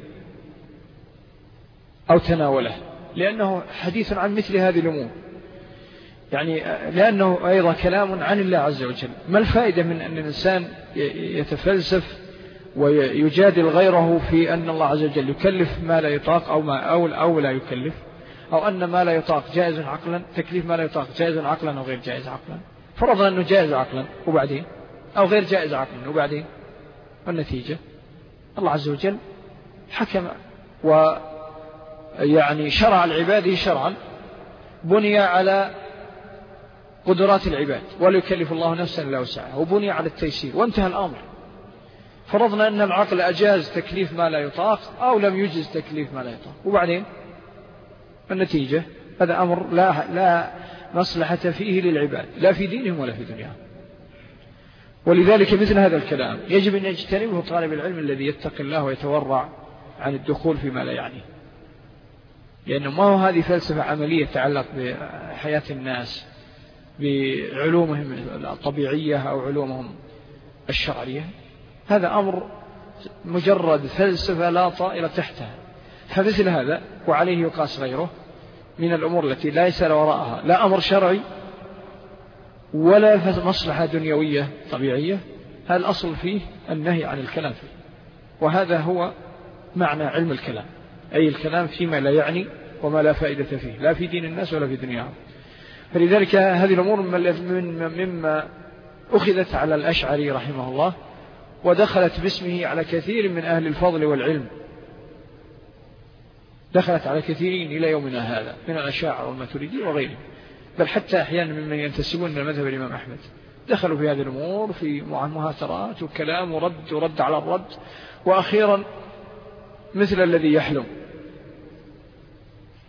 أو تناوله، لأنه حديث عن مثل هذه الأمور، يعني لأنه أيضا كلام عن الله عز وجل. ما الفائدة من أن الإنسان يتفلسف ويجادل غيره في أن الله عز وجل يكلف ما لا يطاق أو, ما أو, أو لا يكلف، أو أن ما لا يطاق جائز عقلا، تكليف ما لا يطاق جائز عقلا أو غير جائز عقلا. فرضنا أنه جائز عقلا وبعدين، أو غير جائز عقلا وبعدين، والنتيجة الله عز وجل حكم ويعني شرع العباد شرعا بني على قدرات العباد، ولا يكلف الله نفسا إلا وسعها، وبني على التيسير، وانتهى الأمر. فرضنا أن العقل أجاز تكليف ما لا يطاق أو لم يجز تكليف ما لا يطاق، وبعدين النتيجة هذا أمر لا, لا مصلحة فيه للعباد، لا في دينهم ولا في دنياهم. ولذلك مثل هذا الكلام يجب أن يجتنبه طالب العلم الذي يتقي الله ويتورع عن الدخول فيما لا يعنيه، لأنه ما هو هذه فلسفة عملية تتعلق بحياة الناس بعلومهم الطبيعية أو علومهم الشرعية. هذا أمر مجرد فلسفة لا طائل تحتها. فمثل هذا وعليه يقاس غيره من الأمور التي لا يسأل وراءها لا أمر شرعي ولا مصلحة دنيوية طبيعية، هذا الأصل فيه النهي عن الكلام فيه. وهذا هو معنى علم الكلام، أي الكلام فيما لا يعني وما لا فائدة فيه، لا في دين الناس ولا في دنياهم. فلذلك هذه الأمور مما أخذت على الأشعري رحمه الله، ودخلت باسمه على كثير من أهل الفضل والعلم، دخلت على كثيرين إلى يومنا هذا من الأشاعرة والماتريدي وغيرهم، بل حتى أحيانا ممن ينتسبون إلى مذهب الإمام أحمد دخلوا في هذه الأمور في مهاترات وكلام ورد ورد على الرد، وأخيرا مثل الذي يحلم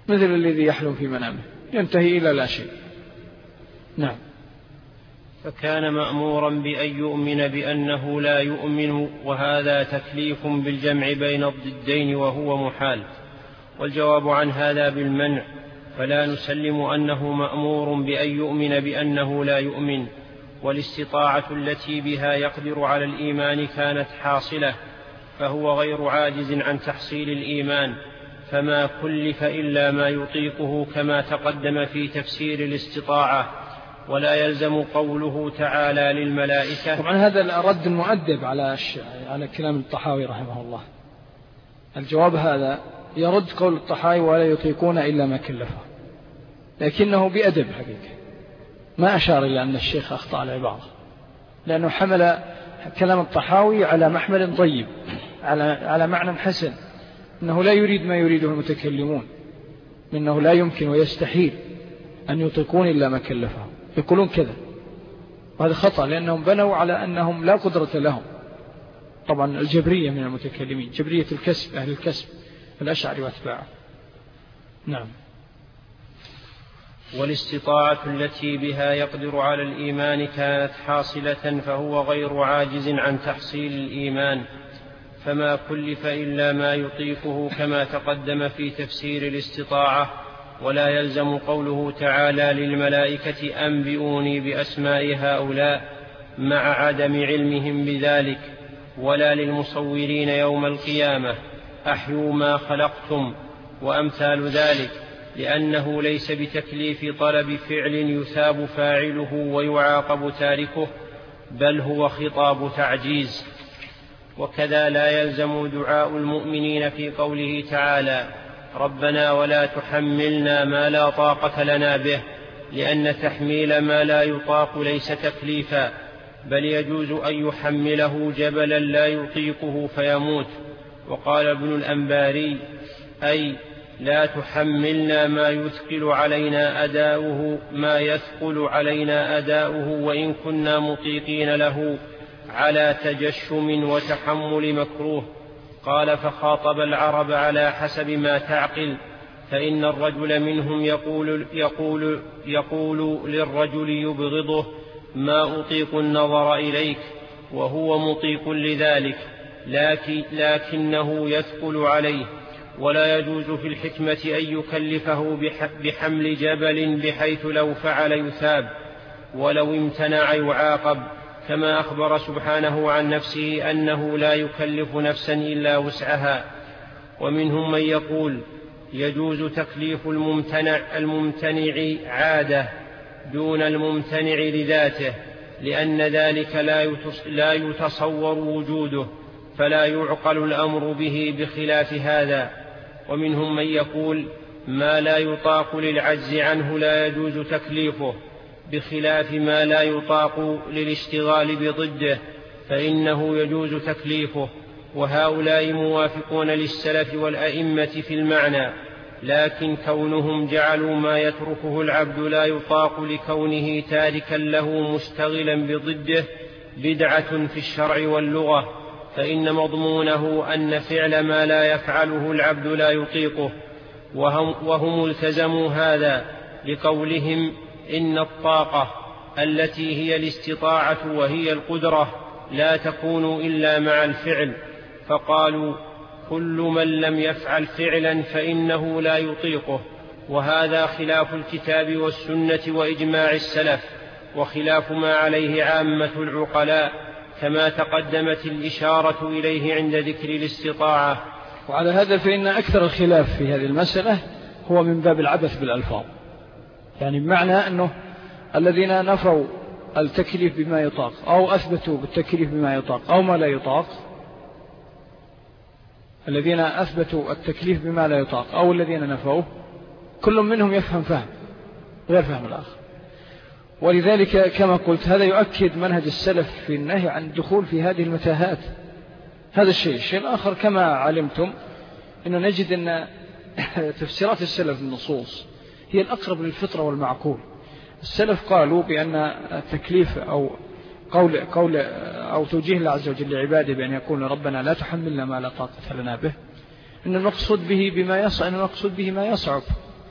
مثل الذي يحلم في منامه ينتهي إلى لا شيء. نعم. فكان مأمورا بأن يؤمن بأنه لا يؤمن، وهذا تكليف بالجمع بين الضدين وهو محال. والجواب عن هذا بالمنع، فلا نسلم أنه مأمور بأن يؤمن بأنه لا يؤمن، والاستطاعة التي بها يقدر على الإيمان كانت حاصلة، فهو غير عاجز عن تحصيل الإيمان، فما كلف إلا ما يطيقه كما تقدم في تفسير الاستطاعة. ولا يلزم قوله تعالى للملائكة. طبعا هذا الرد المؤدب على على كلام الطحاوي رحمه الله. الجواب هذا يرد قول الطحاوي ولا يطيقون إلا ما كلفه، لكنه بأدب حقيقة، ما أشار إلى أن الشيخ أخطأ العبارة، لأنه حمل كلام الطحاوي على محمل طيب، على على معنى حسن، أنه لا يريد ما يريده المتكلمون، إنه لا يمكن ويستحيل أن يطيقون إلا ما كلفهم، يقولون كذا، وهذا خطأ، لأنهم بنوا على أنهم لا قدرة لهم. طبعا الجبرية من المتكلمين، جبرية الكسب، أهل الكسب، الأشعري واتباعه. نعم. والاستطاعة التي بها يقدر على الإيمان كانت حاصلة، فهو غير عاجز عن تحصيل الإيمان، فما كلف إلا ما يطيقه كما تقدم في تفسير الاستطاعة. ولا يلزم قوله تعالى للملائكة أنبئوني بأسماء هؤلاء مع عدم علمهم بذلك، ولا للمصورين يوم القيامة أحيوا ما خلقتم وأمثال ذلك، لأنه ليس بتكليف طلب فعل يثاب فاعله ويعاقب تاركه، بل هو خطاب تعجيز. وكذا لا يلزم دعاء المؤمنين في قوله تعالى ربنا ولا تحملنا ما لا طاقة لنا به، لأن تحميل ما لا يطاق ليس تكليفا، بل يجوز أن يحمله جبلا لا يطيقه فيموت. وقال ابن الأنباري أي لا تحملنا ما يثقل علينا أداؤه ما يثقل علينا أداؤه وإن كنا مطيقين له على تجشم وتحمل مكروه. قال فخاطب العرب على حسب ما تعقل، فإن الرجل منهم يقول, يقول, يقول للرجل يبغضه ما أطيق النظر إليك، وهو مطيق لذلك لكن لكنه يثقل عليه. ولا يجوز في الحكمة أن يكلفه بحمل جبل بحيث لو فعل يثاب ولو امتنع يعاقب، كما أخبر سبحانه عن نفسه أنه لا يكلف نفسا إلا وسعها. ومنهم من يقول يجوز تكليف الممتنع, الممتنع عادة دون الممتنع لذاته، لأن ذلك لا يتصور وجوده، فلا يعقل الأمر به بخلاف هذا. ومنهم من يقول ما لا يطاق للعجز عنه لا يجوز تكليفه، بخلاف ما لا يطاق للاشتغال بضده فإنه يجوز تكليفه. وهؤلاء موافقون للسلف والأئمة في المعنى، لكن كونهم جعلوا ما يتركه العبد لا يطاق لكونه تاركا له مشتغلا بضده بدعة في الشرع واللغة، فإن مضمونه أن فعل ما لا يفعله العبد لا يطيقه، وهم, وهم التزموا هذا لقولهم إن الطاقة التي هي الاستطاعة وهي القدرة لا تكون إلا مع الفعل، فقالوا كل من لم يفعل فعلا فإنه لا يطيقه. وهذا خلاف الكتاب والسنة وإجماع السلف، وخلاف ما عليه عامة العقلاء، كما تقدمت الإشارة إليه عند ذكر الاستطاعة. وعلى هذا فإن أكثر الخلاف في هذه المسألة هو من باب العبث بالألفاظ، يعني بمعنى أنه الذين نفوا التكليف بما يطاق أو أثبتوا بالتكليف بما يطاق أو ما لا يطاق، الذين أثبتوا التكليف بما لا يطاق أو الذين نفوه، كل منهم يفهم فهم غير فهم الآخر. ولذلك كما قلت هذا يؤكد منهج السلف في النهي عن الدخول في هذه المتاهات. هذا الشيء. الشيء الآخر كما علمتم أنه نجد أن تفسيرات السلف النصوص هي الأقرب للفطرة والمعقول. السلف قالوا بأن التكليف أو قول, قول أو توجيه الله عز وجل لعباده بأن يقول ربنا لا تحملنا ما لا طاقة لنا به، إن المقصود به بما يصعب، إن المقصود به ما يصعب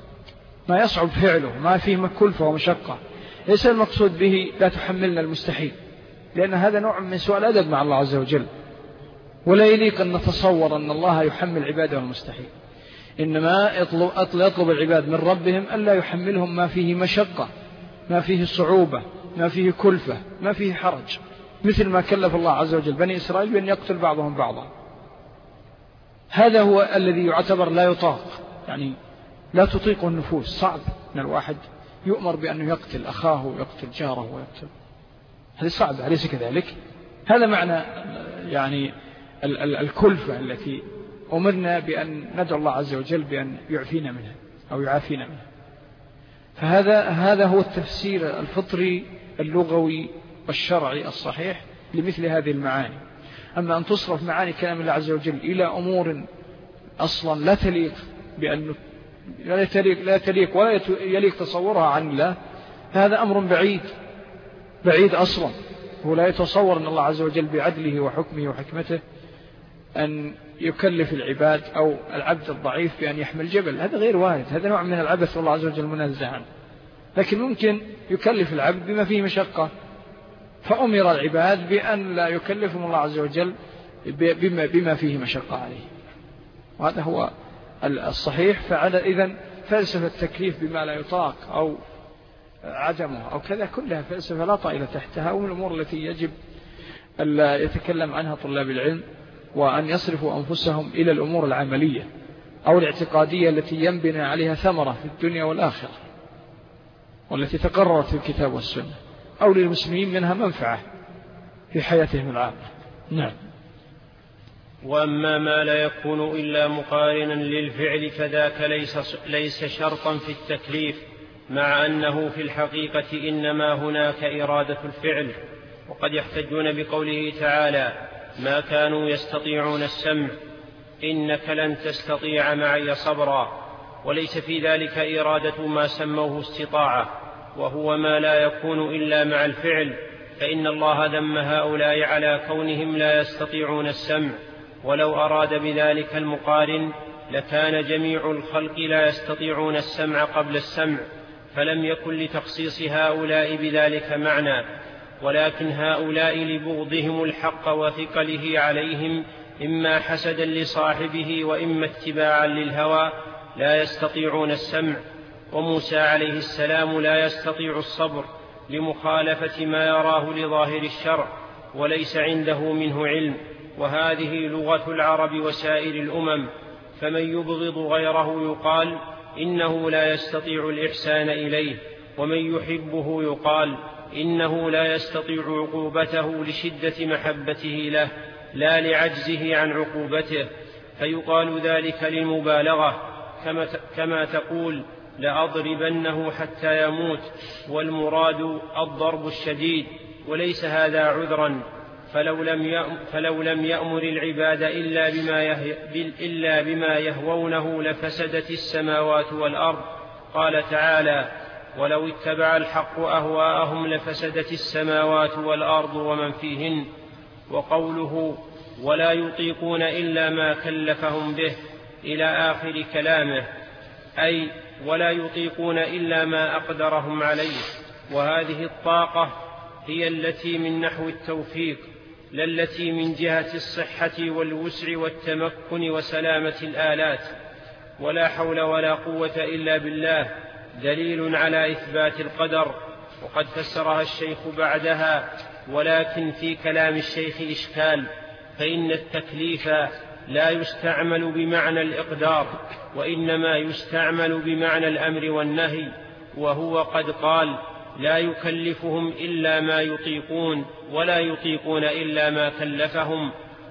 ما يصعب فعله، ما فيه كلفة ومشقة. ليس المقصود به لا تحملنا المستحيل، لأن هذا نوع من سوء الأدب مع الله عز وجل، ولا يليق أن نتصور أن الله يحمل عباده المستحيل. إنما يطلب, يطلب العباد من ربهم ألا يحملهم ما فيه مشقة، ما فيه صعوبة، ما فيه كلفة، ما فيه حرج، مثل ما كلف الله عز وجل بني إسرائيل بأن يقتل بعضهم بعضا. هذا هو الذي يعتبر لا يطاق، يعني لا تطيقه النفوس. صعب أن الواحد يؤمر بأنه يقتل أخاه ويقتل جاره ويقتل، هذا صعب، أليس كذلك؟ هذا معنى يعني ال- ال- الكلفة التي أمرنا بأن ندعو الله عز وجل بأن يعفينا منها أو يعافينا منها. فهذا هذا هو التفسير الفطري اللغوي والشرعي الصحيح لمثل هذه المعاني. أما أن تصرف معاني كلام الله عز وجل إلى أمور أصلا لا تليق بأن لا تليق, لا تليق ولا يليق تصورها عن الله، هذا أمر بعيد بعيد أصلا. هو لا يتصور أن الله عز وجل بعدله وحكمه وحكمته أن يكلف العباد أو العبد الضعيف بأن يحمل جبل، هذا غير وارد، هذا نوع من العبث والله عز وجل منزه عنه. لكن ممكن يكلف العبد بما فيه مشقة، فأمر العباد بأن لا يكلفهم الله عز وجل بما, بما فيه مشقة عليه، وهذا هو الصحيح. فعلى إذن فلسفة التكليف بما لا يطاق أو عدمه أو كذا كلها فلسفة لا طائل تحتها، ومن الأمور التي يجب أن يتكلم عنها طلاب العلم، وأن يصرفوا أنفسهم إلى الأمور العملية أو الاعتقادية التي ينبني عليها ثمرة في الدنيا والآخرة، والتي تقررت في الكتاب والسنة، أو للمسلمين منها منفعة في حياتهم العامة. نعم. وأما ما لا يكون إلا مقارنا للفعل فذاك ليس, ليس شرطا في التكليف، مع أنه في الحقيقة إنما هناك إرادة الفعل. وقد يحتجون بقوله تعالى: ما كانوا يستطيعون السمع، إنك لن تستطيع معي صبرا، وليس في ذلك إرادة ما سموه استطاعة، وهو ما لا يكون إلا مع الفعل. فإن الله ذم هؤلاء على كونهم لا يستطيعون السمع، ولو أراد بذلك المقارن لكان جميع الخلق لا يستطيعون السمع قبل السمع، فلم يكن لتخصيص هؤلاء بذلك معنى. ولكن هؤلاء لبغضهم الحق وثقله عليهم إما حسدا لصاحبه وإما اتباعا للهوى لا يستطيعون السمع. وموسى عليه السلام لا يستطيع الصبر لمخالفة ما يراه لظاهر الشرع وليس عنده منه علم، وهذه لغة العرب وسائر الأمم. فمن يبغض غيره يقال إنه لا يستطيع الإحسان إليه، ومن يحبه يقال إنه لا يستطيع عقوبته لشدة محبته له لا لعجزه عن عقوبته، فيقال ذلك للمبالغة، كما, كما تقول لأضربنه حتى يموت، والمراد الضرب الشديد، وليس هذا عذرا. فلو لم فلو لم يأمر العباد إلا بما, يه إلا بما يهوونه لفسدت السماوات والأرض. قال تعالى: ولو اتبع الحق أهواءهم لفسدت السماوات والأرض ومن فيهن. وقوله: ولا يطيقون إلا ما كلفهم به إلى آخر كلامه، أي ولا يطيقون إلا ما أقدرهم عليه. وهذه الطاقة هي التي من نحو التوفيق، لا التي من جهة الصحة والوسع والتمكن وسلامة الآلات. ولا حول ولا قوة إلا بالله دليل على إثبات القدر. وقد فسرها الشيخ بعدها: ولكن في كلام الشيخ إشكال، فإن التكليف لا يستعمل بمعنى الإقدار، وإنما يستعمل بمعنى الأمر والنهي، وهو قد قال: لا يكلفهم إلا ما يطيقون ولا يطيقون إلا ما كلفهم.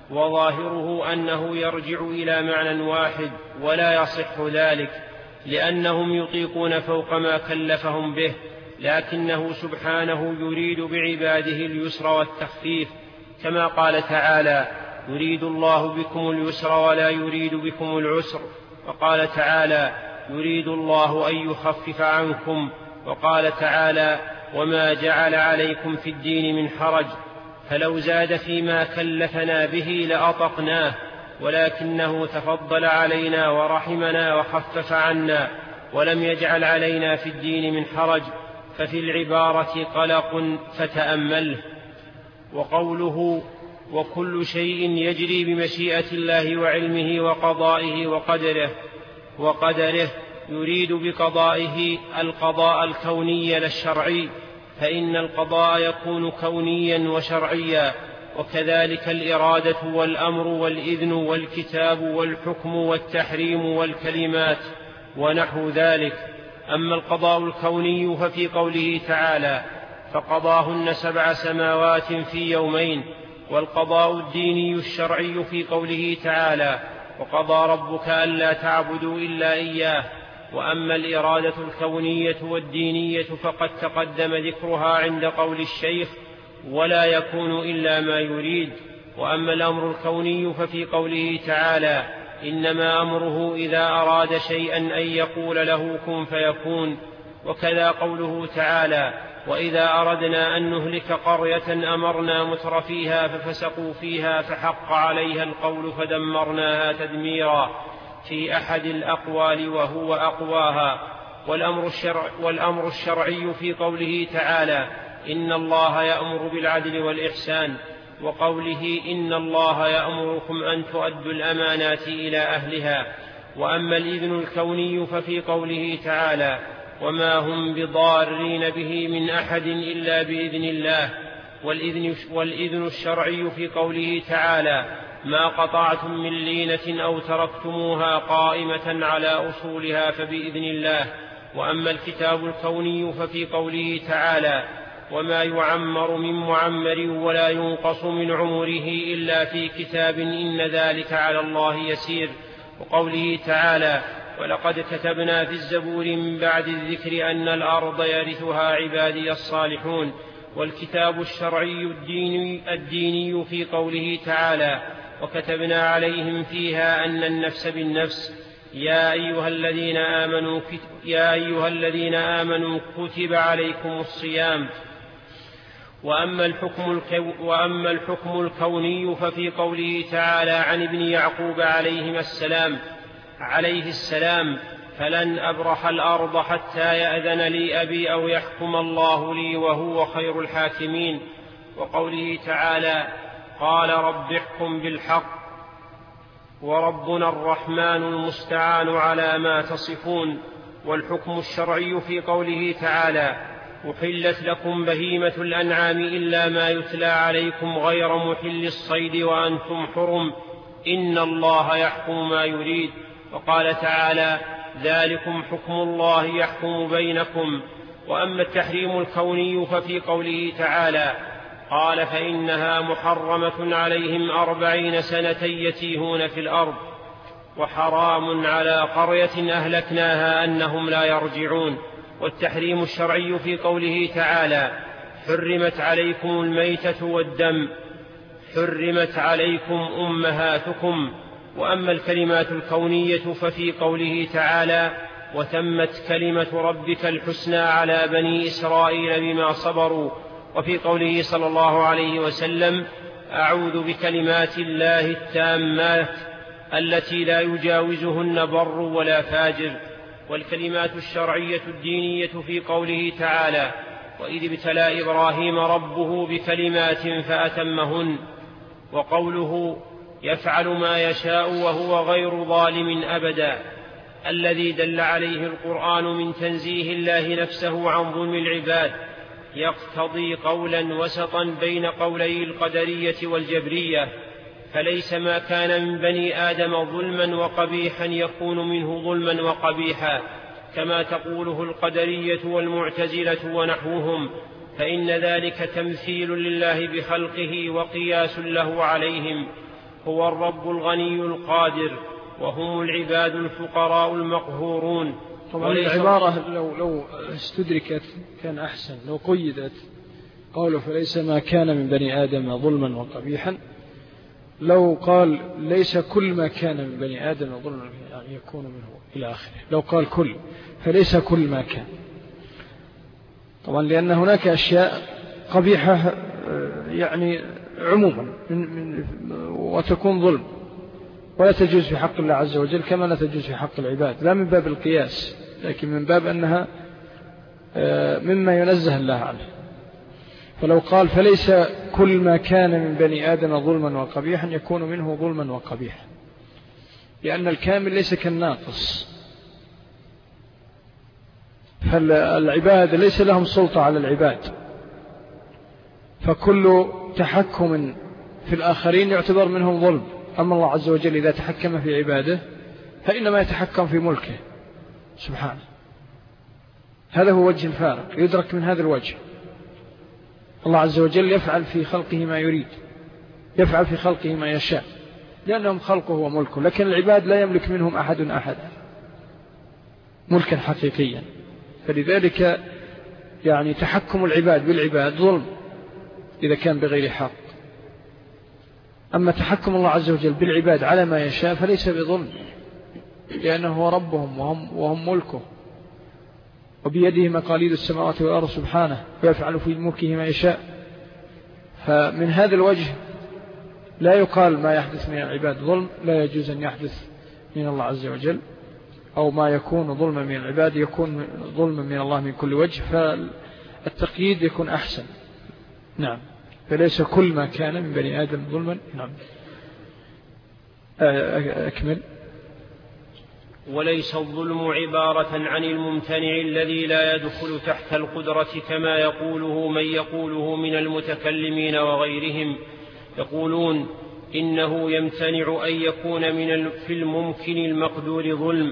وظاهره أنه يرجع إلى معنى واحد، ولا يصح ذلك، لأنهم يطيقون فوق ما كلفهم به، لكنه سبحانه يريد بعباده اليسر والتخفيف، كما قال تعالى: يريد الله بكم اليسر ولا يريد بكم العسر. وقال تعالى: يريد الله أن يخفف عنكم. وقال تعالى: وما جعل عليكم في الدين من حرج. فلو زاد فيما كلفنا به لأطقناه، ولكنه تفضل علينا ورحمنا وخفف عنا، ولم يجعل علينا في الدين من حرج، ففي العبارة قلق فتأمله. وقوله وكل شيء يجري بمشيئة الله وعلمه وقضائه وقدره وقدره يريد بقضائه القضاء الكوني لا الشرعي، فإن القضاء يكون كونيا وشرعيا، وكذلك الإرادة والأمر والإذن والكتاب والحكم والتحريم والكلمات ونحو ذلك. أما القضاء الكوني ففي قوله تعالى فقضاهن سبع سماوات في يومين، والقضاء الديني الشرعي في قوله تعالى وقضى ربك ألا تعبدوا إلا إياه. وأما الإرادة الكونية والدينية فقد تقدم ذكرها عند قول الشيخ ولا يكون إلا ما يريد. وأما الأمر الكوني ففي قوله تعالى إنما أمره إذا أراد شيئا أن يقول له كن فيكون. وكذا قوله تعالى وإذا أردنا أن نهلك قرية أمرنا متر فيها ففسقوا فيها فحق عليها القول فدمرناها تدميرا، في أحد الأقوال وهو أقواها. والأمر, الشرع والأمر الشرعي في قوله تعالى إن الله يأمر بالعدل والإحسان، وقوله إن الله يأمركم أن تؤدوا الأمانات إلى أهلها. وأما الإذن الكوني ففي قوله تعالى وما هم بضارين به من أحد إلا بإذن الله. والإذن, والإذن الشرعي في قوله تعالى ما قطعتم من لينة أو تركتموها قائمة على أصولها فبإذن الله. وأما الكتاب الكوني ففي قوله تعالى وما يعمر من معمر ولا ينقص من عمره إلا في كتاب إن ذلك على الله يسير. وقوله تعالى ولقد كتبنا في الزبور من بعد الذكر أن الأرض يرثها عبادي الصالحون. والكتاب الشرعي الديني, الديني في قوله تعالى وكتبنا عليهم فيها أن النفس بالنفس يا أيها الذين آمنوا, يا أيها الذين آمنوا كتب عليكم الصيام. وأما الحكم, الكو وأما الحكم الكوني ففي قوله تعالى عن ابن يعقوب عليه السلام عليه السلام فلن أبرح الأرض حتى يأذن لي أبي أو يحكم الله لي وهو خير الحاكمين. وقوله تعالى قال رب احكم بالحق وربنا الرحمن المستعان على ما تصفون. والحكم الشرعي في قوله تعالى أحلت لكم بهيمة الأنعام إلا ما يتلى عليكم غير محل الصيد وأنتم حرم إن الله يحكم ما يريد. وقال تعالى ذلكم حكم الله يحكم بينكم. وأما التحريم الكوني ففي قوله تعالى قال فإنها محرمة عليهم أربعين سنة يتيهون في الأرض وحرام على قرية أهلكناها أنهم لا يرجعون. والتحريم الشرعي في قوله تعالى حرمت عليكم الميتة والدم حرمت عليكم أمهاتكم. وأما الكلمات الكونية ففي قوله تعالى وتمت كلمة ربك الحسنى على بني إسرائيل بما صبروا. وفي قوله صلى الله عليه وسلم أعوذ بكلمات الله التامات التي لا يجاوزهن بر ولا فاجر. والكلمات الشرعية الدينية في قوله تعالى وإذ ابتلى إبراهيم ربه بكلمات فأتمهن. وقوله يفعل ما يشاء وهو غير ظالم أبدا الذي دل عليه القرآن من تنزيه الله نفسه عن ظلم العباد يقتضي قولا وسطا بين قولي القدرية والجبرية. فليس ما كان من بني آدم ظلما وقبيحا يكون منه ظلما وقبيحا كما تقوله القدرية والمعتزلة ونحوهم، فإن ذلك تمثيل لله بخلقه وقياس له عليهم. هو الرب الغني القادر وهم العباد الفقراء المقهورون. طبعا العبارة لو, لو استدركت كان أحسن لو قيدت قوله فليس ما كان من بني آدم ظلما وقبيحا، لو قال ليس كل ما كان من بني آدم ظلما يعني يكون منه إلى آخره، لو قال كل فليس كل ما كان، طبعا لأن هناك أشياء قبيحة يعني عموما من من وتكون ظلم ولا تجوز في حق الله عز وجل كما لا تجوز في حق العباد، لا من باب القياس لكن من باب أنها مما ينزه الله عنه. فلو قال فليس كل ما كان من بني آدم ظلما وقبيحا يكون منه ظلما وقبيحا، لأن الكامل ليس كالناقص، فالعباد ليس لهم سلطة على العباد، فكل تحكم في الآخرين يعتبر منهم ظلم. أما الله عز وجل إذا تحكم في عباده فإنما يتحكم في ملكه سبحانه. هذا هو وجه الفارق يدرك من هذا الوجه. الله عز وجل يفعل في خلقه ما يريد، يفعل في خلقه ما يشاء، لأنهم خلقه وملكه، لكن العباد لا يملك منهم أحد أحد ملكا حقيقيا. فلذلك يعني تحكم العباد بالعباد ظلم إذا كان بغير حق. أما تحكم الله عز وجل بالعباد على ما يشاء فليس بظلم، لأنه هو ربهم وهم, وهم ملكه، وبيده مقاليد السماوات والأرض سبحانه، ويفعل في ملكه ما يشاء. فمن هذا الوجه لا يقال ما يحدث من العباد ظلم، لا يجوز أن يحدث من الله عز وجل، أو ما يكون ظلما من العباد يكون ظلما من الله من كل وجه، فالتقييد يكون أحسن. نعم، فليس كل ما كان من بني آدم ظلما. نعم، أكمل. وليس الظلم عبارة عن الممتنع الذي لا يدخل تحت القدرة كما يقوله من يقوله من المتكلمين وغيرهم، يقولون إنه يمتنع أن يكون من في الممكن المقدور ظلم،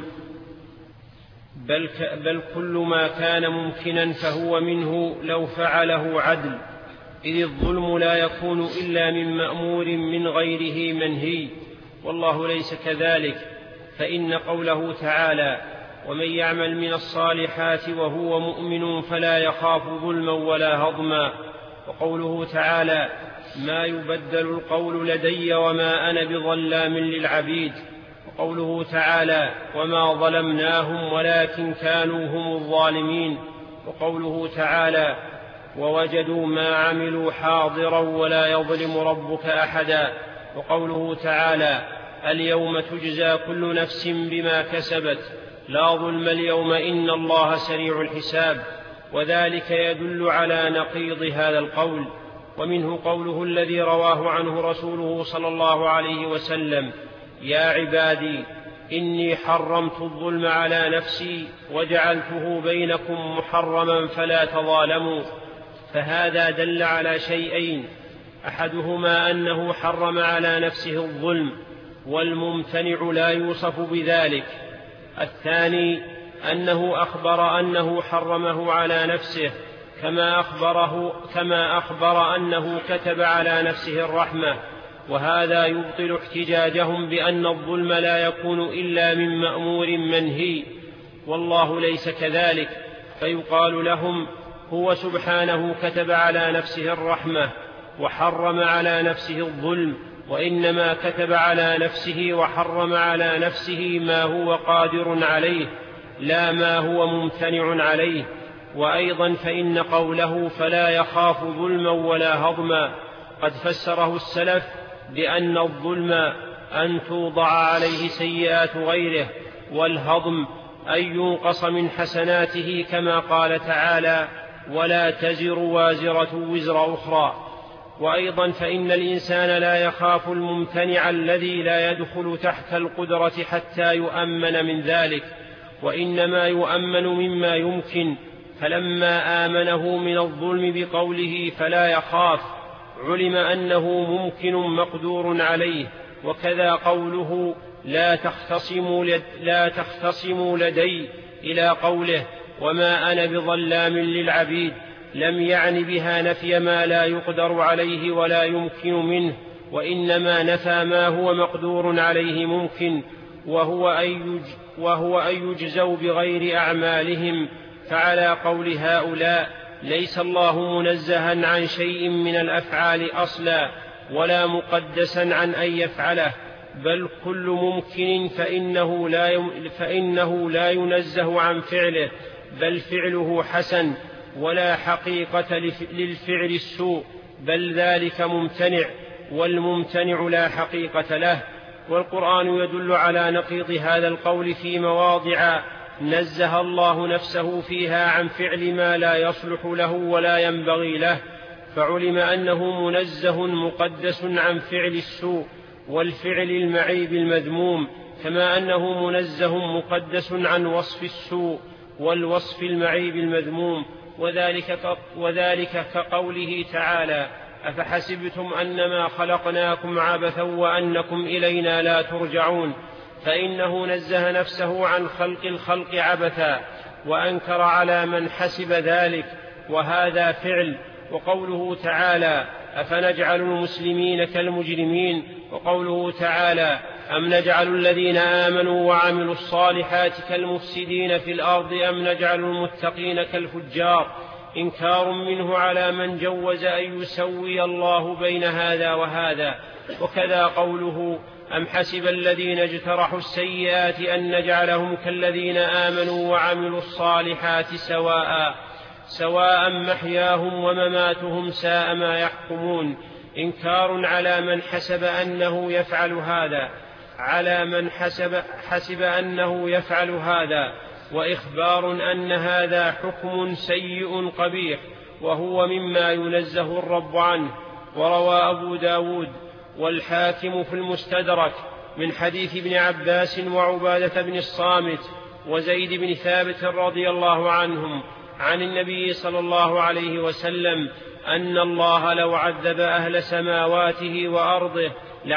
بل, بل كل ما كان ممكنا فهو منه لو فعله عدل، إذ الظلم لا يكون إلا من مأمور من غيره منهي، والله ليس كذلك. فإن قوله تعالى ومن يعمل من الصالحات وهو مؤمن فلا يخاف ظلما ولا هضما، وقوله تعالى ما يبدل القول لدي وما أنا بظلام للعبيد، وقوله تعالى وما ظلمناهم ولكن كانوا هم الظالمين، وقوله تعالى ووجدوا ما عملوا حاضرا ولا يظلم ربك أحدا، وقوله تعالى اليوم تجزى كل نفس بما كسبت لا ظلم اليوم إن الله سريع الحساب، وذلك يدل على نقيض هذا القول. ومنه قوله الذي رواه عنه رسوله صلى الله عليه وسلم يا عبادي إني حرمت الظلم على نفسي وجعلته بينكم محرما فلا تظالموا، فهذا دل على شيئين، أحدهما أنه حرم على نفسه الظلم والممتنع لا يوصف بذلك، الثاني أنه أخبر أنه حرمه على نفسه كما أخبره كما أخبر أنه كتب على نفسه الرحمة، وهذا يبطل احتجاجهم بأن الظلم لا يكون إلا من مأمور منهي، والله ليس كذلك، فيقال لهم هو سبحانه كتب على نفسه الرحمة وحرم على نفسه الظلم، وإنما كتب على نفسه وحرم على نفسه ما هو قادر عليه لا ما هو ممتنع عليه. وأيضا فإن قوله فلا يخاف ظلما ولا هضما قد فسره السلف بأن الظلم أن توضع عليه سيئات غيره، والهضم أن ينقص من حسناته كما قال تعالى ولا تزر وازرة وزر أخرى. وأيضا فإن الإنسان لا يخاف الممتنع الذي لا يدخل تحت القدرة حتى يؤمن من ذلك، وإنما يؤمن مما يمكن، فلما آمنه من الظلم بقوله فلا يخاف علم أنه ممكن مقدور عليه. وكذا قوله لا تختصموا, لد لا تختصموا لدي إلى قوله وما أنا بظلام للعبيد لم يعني بها نفي ما لا يقدر عليه ولا يمكن منه، وإنما نفى ما هو مقدور عليه ممكن، وهو أن, وهو أن يجزوا بغير أعمالهم. فعلى قول هؤلاء ليس الله منزها عن شيء من الأفعال أصلا ولا مقدسا عن أن يفعله، بل كل ممكن فإنه لا, فإنه لا ينزه عن فعله، بل فعله حسن ولا حقيقة للفعل السوء، بل ذلك ممتنع، والممتنع لا حقيقة له. والقرآن يدل على نقيض هذا القول في مواضع نزه الله نفسه فيها عن فعل ما لا يصلح له ولا ينبغي له، فعلم أنه منزه مقدس عن فعل السوء والفعل المعيب المذموم، كما أنه منزه مقدس عن وصف السوء والوصف المعيب المذموم. وذلك, وذلك كقوله تعالى: أفحسبتم أنما خلقناكم عبثا وأنكم إلينا لا ترجعون، فإنه نزه نفسه عن خلق الخلق عبثا وأنكر على من حسب ذلك، وهذا فعل. وقوله تعالى: أفنجعل المسلمين كالمجرمين، وقوله تعالى: أم نجعل الذين آمنوا وعملوا الصالحات كالمفسدين في الأرض أم نجعل المتقين كالفجار، إنكار منه على من جوز أن يسوي الله بين هذا وهذا. وكذا قوله: أم حسب الذين اجترحوا السيئات أن نجعلهم كالذين آمنوا وعملوا الصالحات سواء سواء محياهم ومماتهم ساء ما يحكمون، إنكار على من حسب أنه يفعل هذا على من حسب, حسب أنه يفعل هذا وإخبار أن هذا حكم سيء قبيح، وهو مما ينزه الرب عنه. وروى أبو داود والحاكم في المستدرك من حديث ابن عباس وعبادة بن الصامت وزيد بن ثابت رضي الله عنهم عن النبي صلى الله عليه وسلم أن الله لو عذب أهل سماواته وأرضه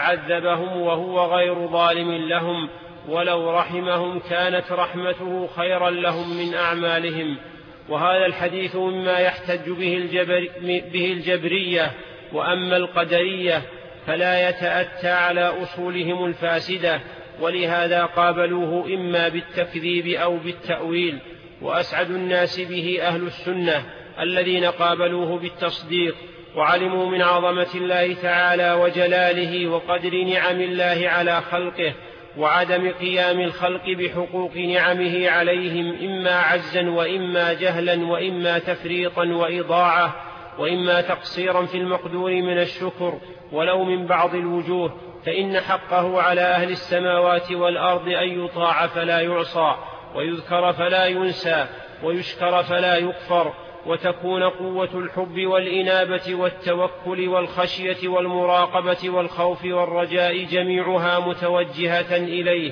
لعذبهم وهو غير ظالم لهم، ولو رحمهم كانت رحمته خيرا لهم من أعمالهم. وهذا الحديث مما يحتج به, الجبر به الجبرية. وأما القدرية فلا يتأتى على أصولهم الفاسدة، ولهذا قابلوه إما بالتكذيب أو بالتأويل. وأسعد الناس به أهل السنة الذين قابلوه بالتصديق، وعلموا من عظمة الله تعالى وجلاله وقدر نعم الله على خلقه، وعدم قيام الخلق بحقوق نعمه عليهم إما عجزا وإما جهلا وإما تفريطا وإضاعة وإما تقصيرا في المقدور من الشكر ولو من بعض الوجوه، فإن حقه على أهل السماوات والأرض أن يطاع فلا يعصى، ويذكر فلا ينسى، ويشكر فلا يكفر، وتكون قوة الحب والإنابة والتوكل والخشية والمراقبة والخوف والرجاء جميعها متوجهة إليه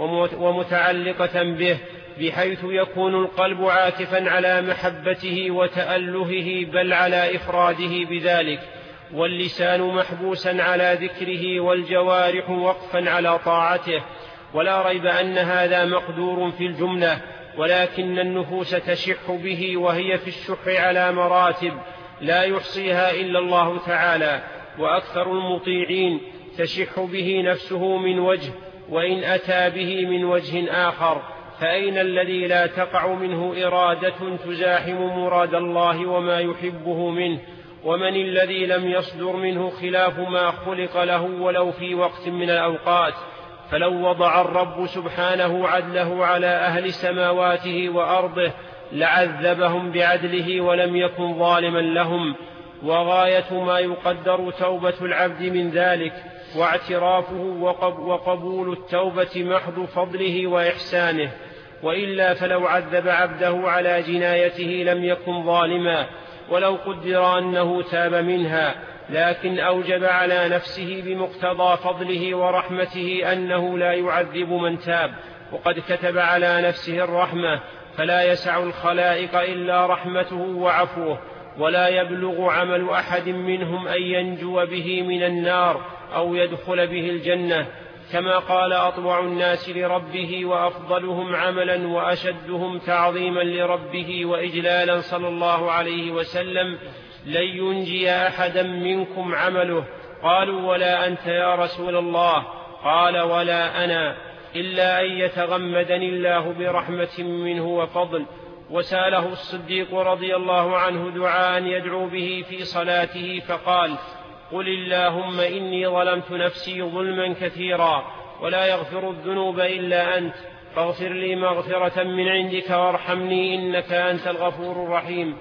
ومتعلقة به، بحيث يكون القلب عاكفا على محبته وتألهه بل على إفراده بذلك، واللسان محبوسا على ذكره والجوارح وقفا على طاعته. ولا ريب أن هذا مقدور في الجملة، ولكن النفوس تشح به، وهي في الشح على مراتب لا يحصيها إلا الله تعالى، وأكثر المطيعين تشح به نفسه من وجه، وإن أتى به من وجه آخر فأين الذي لا تقع منه إرادة تزاحم مراد الله وما يحبه منه؟ ومن الذي لم يصدر منه خلاف ما خلق له ولو في وقت من الأوقات؟ فلو وضع الرب سبحانه عدله على أهل سماواته وأرضه لعذبهم بعدله ولم يكن ظالما لهم. وغاية ما يقدر توبة العبد من ذلك واعترافه وقبول التوبة محض فضله وإحسانه، وإلا فلو عذب عبده على جنايته لم يكن ظالما ولو قدر أنه تاب منها، لكن أوجب على نفسه بمقتضى فضله ورحمته أنه لا يعذب من تاب، وقد كتب على نفسه الرحمة، فلا يسع الخلائق إلا رحمته وعفوه، ولا يبلغ عمل أحد منهم أن ينجو به من النار أو يدخل به الجنة، كما قال أطوع الناس لربه وأفضلهم عملا وأشدهم تعظيما لربه وإجلالا صلى الله عليه وسلم: لن ينجي أحدا منكم عمله. قالوا: ولا أنت يا رسول الله؟ قال: ولا أنا، إلا أن يتغمدني الله برحمة منه وفضل. وسأله الصديق رضي الله عنه دعاء يدعو به في صلاته فقال: قل اللهم إني ظلمت نفسي ظلما كثيرا ولا يغفر الذنوب إلا أنت، فاغفر لي مغفرة من عندك وارحمني إنك أنت الغفور الرحيم.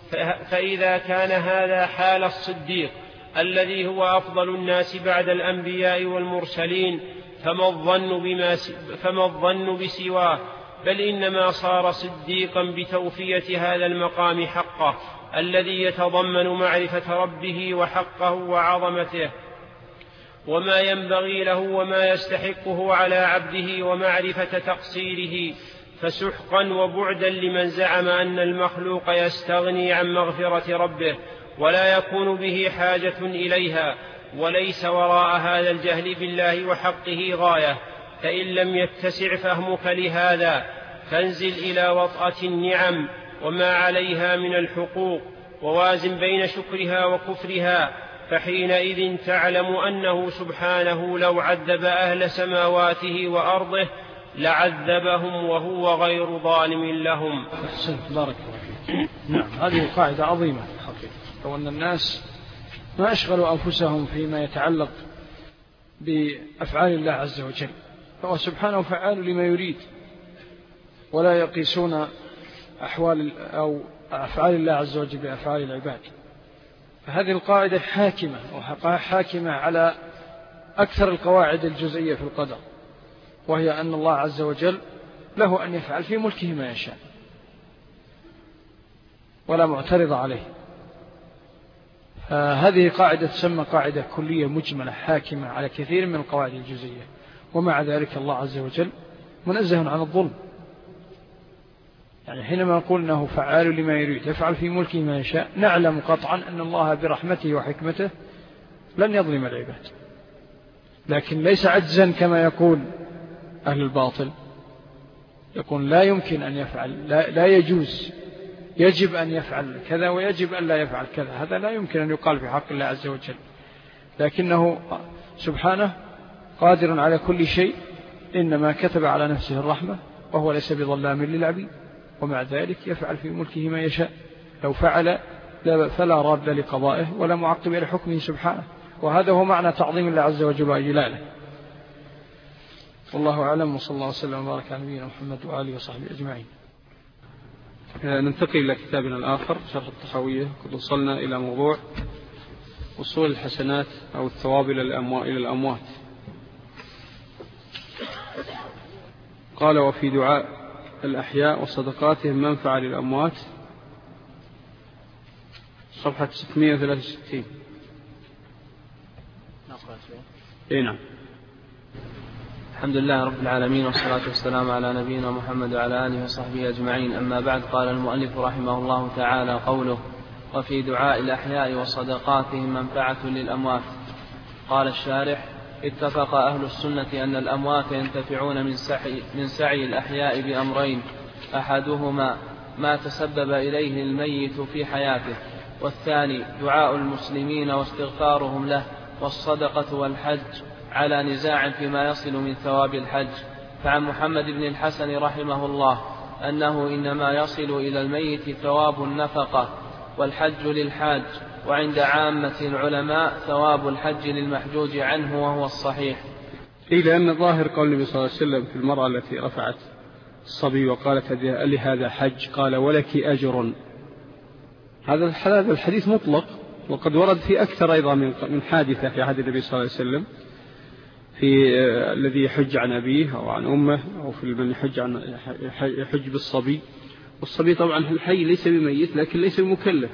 فإذا كان هذا حال الصديق الذي هو أفضل الناس بعد الأنبياء والمرسلين، فما الظن بما فما الظن بسواه؟ بل إنما صار صديقا بتوفية هذا المقام حقه الذي يتضمن معرفة ربه وحقه وعظمته وما ينبغي له وما يستحقه على عبده ومعرفة تقصيره، فسحقا وبعدا لمن زعم أن المخلوق يستغني عن مغفرة ربه ولا يكون به حاجة إليها. وليس وراء هذا الجهل بالله وحقه غاية، فإن لم يتسع فهمك لهذا فانزل إلى وطأة النعم وما عليها من الحقوق ووازن بين شكرها وكفرها، فحينئذ تعلم أنه سبحانه لو عذب أهل سماواته وأرضه لعذبهم وهو غير ظالم لهم. أحسنت، بارك الله فيك. نعم، هذه قاعدة عظيمة حقيقة، لو أن الناس ما أشغلوا أنفسهم فيما يتعلق بأفعال الله عز وجل، فهو سبحانه فعال لما يريد، ولا يقيسون أحوال أو أفعال الله عز وجل بأفعال العباد. فهذه القاعدة حاكمة وحاكمة على أكثر القواعد الجزئية في القدر، وهي أن الله عز وجل له أن يفعل في ملكه ما يشاء ولا معترض عليه. هذه قاعدة تسمى قاعدة كلية مجملة حاكمة على كثير من القواعد الجزئية، ومع ذلك الله عز وجل منزه عن الظلم. يعني حينما نقول أنه فعال لما يريد يفعل في ملكه ما يشاء، نعلم قطعا أن الله برحمته وحكمته لن يظلم العباد، لكن ليس عجزا كما يقول أهل الباطل، يقول لا يمكن أن يفعل، لا, لا يجوز، يجب أن يفعل كذا ويجب أن لا يفعل كذا. هذا لا يمكن أن يقال في حق الله عز وجل، لكنه سبحانه قادر على كل شيء، إنما كتب على نفسه الرحمة وهو ليس بظلام للعبيد، ومع ذلك يفعل في ملكه ما يشاء. لو فعل فلا راد لقضائه ولا معقب لحكمه سبحانه، وهذا هو معنى تعظيم الله عز وجل وإجلاله. والله أعلم، وصلى الله وسلم وبارك على نبينا محمد وآله وصحبه أجمعين. ننتقل إلى كتابنا الآخر شرح الطحاوية، قد وصلنا إلى موضوع وصول الحسنات أو الثواب إلى الأموات. قال: وفي دعاء الأحياء وصدقاتهم منفعة للأموات، صفحة ستمائة وثلاثة وستين. إيه نعم. الحمد لله رب العالمين، والصلاة والسلام على نبينا محمد وعلى آله وصحبه أجمعين. أما بعد، قال المؤلف رحمه الله تعالى: قوله: وفي دعاء الأحياء وصدقاتهم منفعة للأموات. قال الشارح: اتفق أهل السنة أن الأموات ينتفعون من سعي, من سعي الأحياء بأمرين: أحدهما ما تسبب إليه الميت في حياته، والثاني دعاء المسلمين واستغفارهم له، والصدقة والحج على نزاع فيما يصل من ثواب الحج. فعن محمد بن الحسن رحمه الله أنه إنما يصل إلى الميت ثواب النفقة والحج للحاج، وعند عامة العلماء ثواب الحج للمحجوج عنه، وهو الصحيح. إلى أن ظاهر قول النبي صلى الله عليه وسلم في المرأة التي رفعت الصبي وقالت: ألي هذا حج؟ قال: ولك أجر. هذا الحديث مطلق، وقد ورد في أكثر أيضا من حادثة في عهد النبي صلى الله عليه وسلم، في الذي يحج عن أبيه أو عن أمه، أو في من يحج, عن يحج بالصبي. والصبي طبعا الحي ليس بميت لكن ليس بمكلف،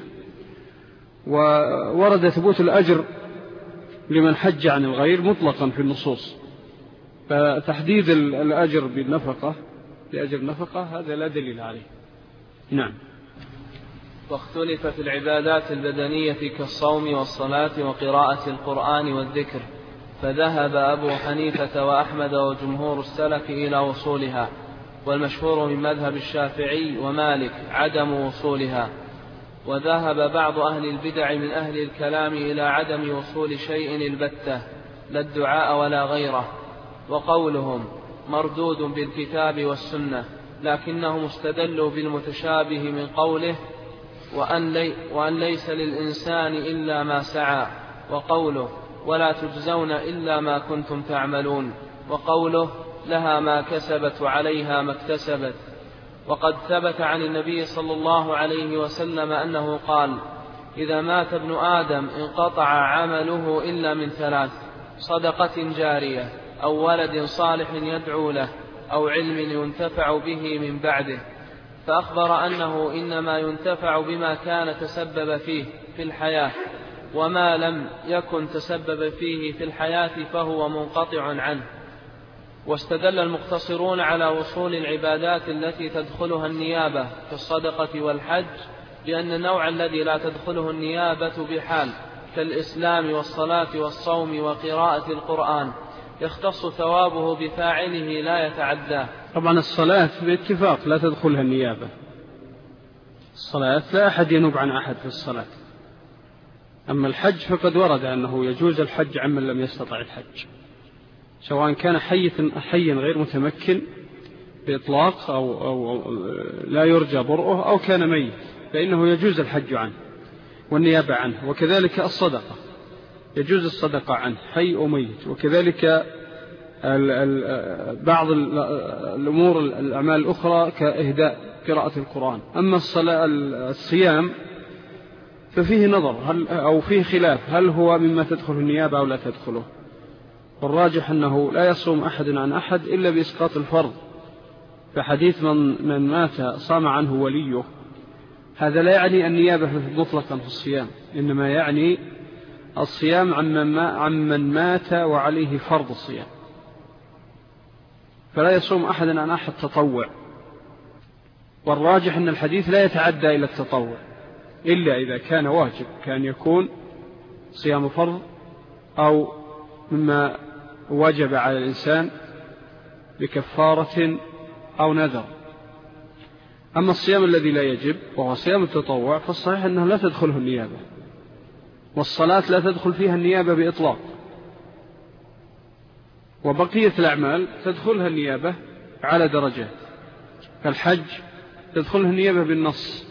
وورد ثبوت الأجر لمن حج عن الغير مطلقا في النصوص، فتحديد الأجر بالنفقة لأجر النفقة هذا لا دليل عليه. نعم. واختلف في العبادات البدنية كالصوم والصلاة وقراءة القرآن والذكر، فذهب أبو حنيفة وأحمد وجمهور السلف إلى وصولها، والمشهور من مذهب الشافعي ومالك عدم وصولها. وذهب بعض أهل البدع من أهل الكلام إلى عدم وصول شيء البتة، لا الدعاء ولا غيره، وقولهم مردود بالكتاب والسنة، لكنهم استدلوا بالمتشابه من قوله: وأن, لي وأن ليس للإنسان إلا ما سعى، وقوله: ولا تجزون إلا ما كنتم تعملون، وقوله: لها ما كسبت وعليها ما اكتسبت. وقد ثبت عن النبي صلى الله عليه وسلم أنه قال: إذا مات ابن آدم انقطع عمله إلا من ثلاث: صدقة جارية، أو ولد صالح يدعو له، أو علم ينتفع به من بعده، فأخبر أنه إنما ينتفع بما كان تسبب فيه في الحياة، وما لم يكن تسبب فيه في الحياة فهو منقطع عنه. واستدل المقتصرون على وصول العبادات التي تدخلها النيابة كالصدقة والحج بأن النوع الذي لا تدخله النيابة بحال كالإسلام والصلاة والصوم وقراءة القرآن يختص ثوابه بفاعله لا يتعداه. طبعا الصلاة باتفاق لا تدخلها النيابة، الصلاة لا أحد ينوب عن أحد في الصلاة. أما الحج فقد ورد أنه يجوز الحج عمن لم يستطع الحج، سواء كان حيا غير متمكن بإطلاق أو, أو لا يرجى برؤه، أو كان ميت، فإنه يجوز الحج عنه والنيابة عنه. وكذلك الصدقة يجوز الصدقة عنه حي وميت. وكذلك ال ال بعض الأمور الأعمال الأخرى كإهداء قراءة القرآن. أما الصلاة الصيام ففيه نظر هل أو فيه خلاف هل هو مما تدخل النيابة أو لا تدخله، والراجح أنه لا يصوم أحد عن أحد إلا بإسقاط الفرض. فحديث من, من مات صام عنه وليه، هذا لا يعني النيابة مطلقا في الصيام، إنما يعني الصيام عمن مات وعليه فرض الصيام، فلا يصوم أحد عن أحد تطوع. والراجح أن الحديث لا يتعدى إلى التطوع إلا إذا كان واجب، كان يكون صيام فرض أو مما وجب على الإنسان بكفارة أو نذر. أما الصيام الذي لا يجب وهو صيام التطوع فالصحيح أنه لا تدخله النيابة، والصلاة لا تدخل فيها النيابة بإطلاق، وبقية الأعمال تدخلها النيابة على درجات. فالحج تدخلها النيابة بالنص،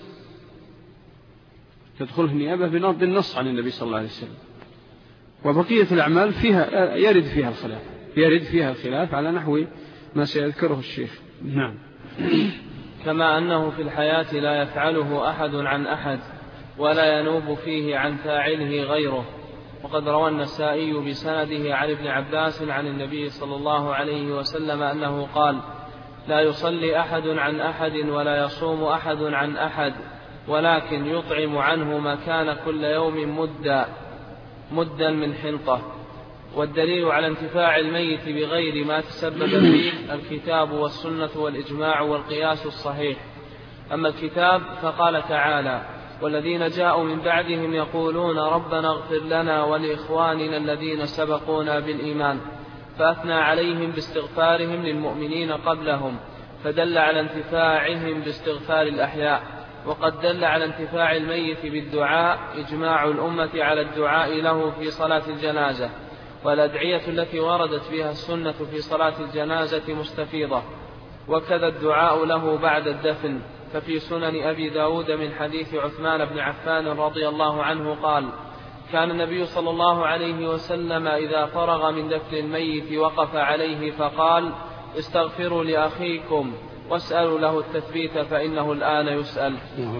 تدخلها النيابة بالنص عن النبي صلى الله عليه وسلم. وبقية الأعمال فيها يرد فيها الخلاف، يرد فيها الخلاف على نحو ما سيذكره الشيخ. نعم. كما أنه في الحياة لا يفعله أحد عن أحد ولا ينوب فيه عن فاعله غيره. وقد روى النسائي بسنده عن ابن عباس عن النبي صلى الله عليه وسلم أنه قال: لا يصلي أحد عن أحد ولا يصوم أحد عن أحد، ولكن يطعم عنه مكان كل يوم مدا مدا من حنطة. والدليل على انتفاع الميت بغير ما تسبب فيه الكتاب والسنة والإجماع والقياس الصحيح. أما الكتاب فقال تعالى: والذين جاءوا من بعدهم يقولون ربنا اغفر لنا ولإخواننا الذين سبقونا بالإيمان، فأثنى عليهم باستغفارهم للمؤمنين قبلهم، فدل على انتفاعهم باستغفار الأحياء. وقد دل على انتفاع الميت بالدعاء إجماع الأمة على الدعاء له في صلاة الجنازة، والأدعية التي وردت بها السنة في صلاة الجنازة مستفيضة، وكذا الدعاء له بعد الدفن. ففي سنن أبي داود من حديث عثمان بن عفان رضي الله عنه قال: كان النبي صلى الله عليه وسلم إذا فرغ من دفن الميت وقف عليه فقال: استغفروا لأخيكم واسألوا له التثبيت فإنه الآن يسأل.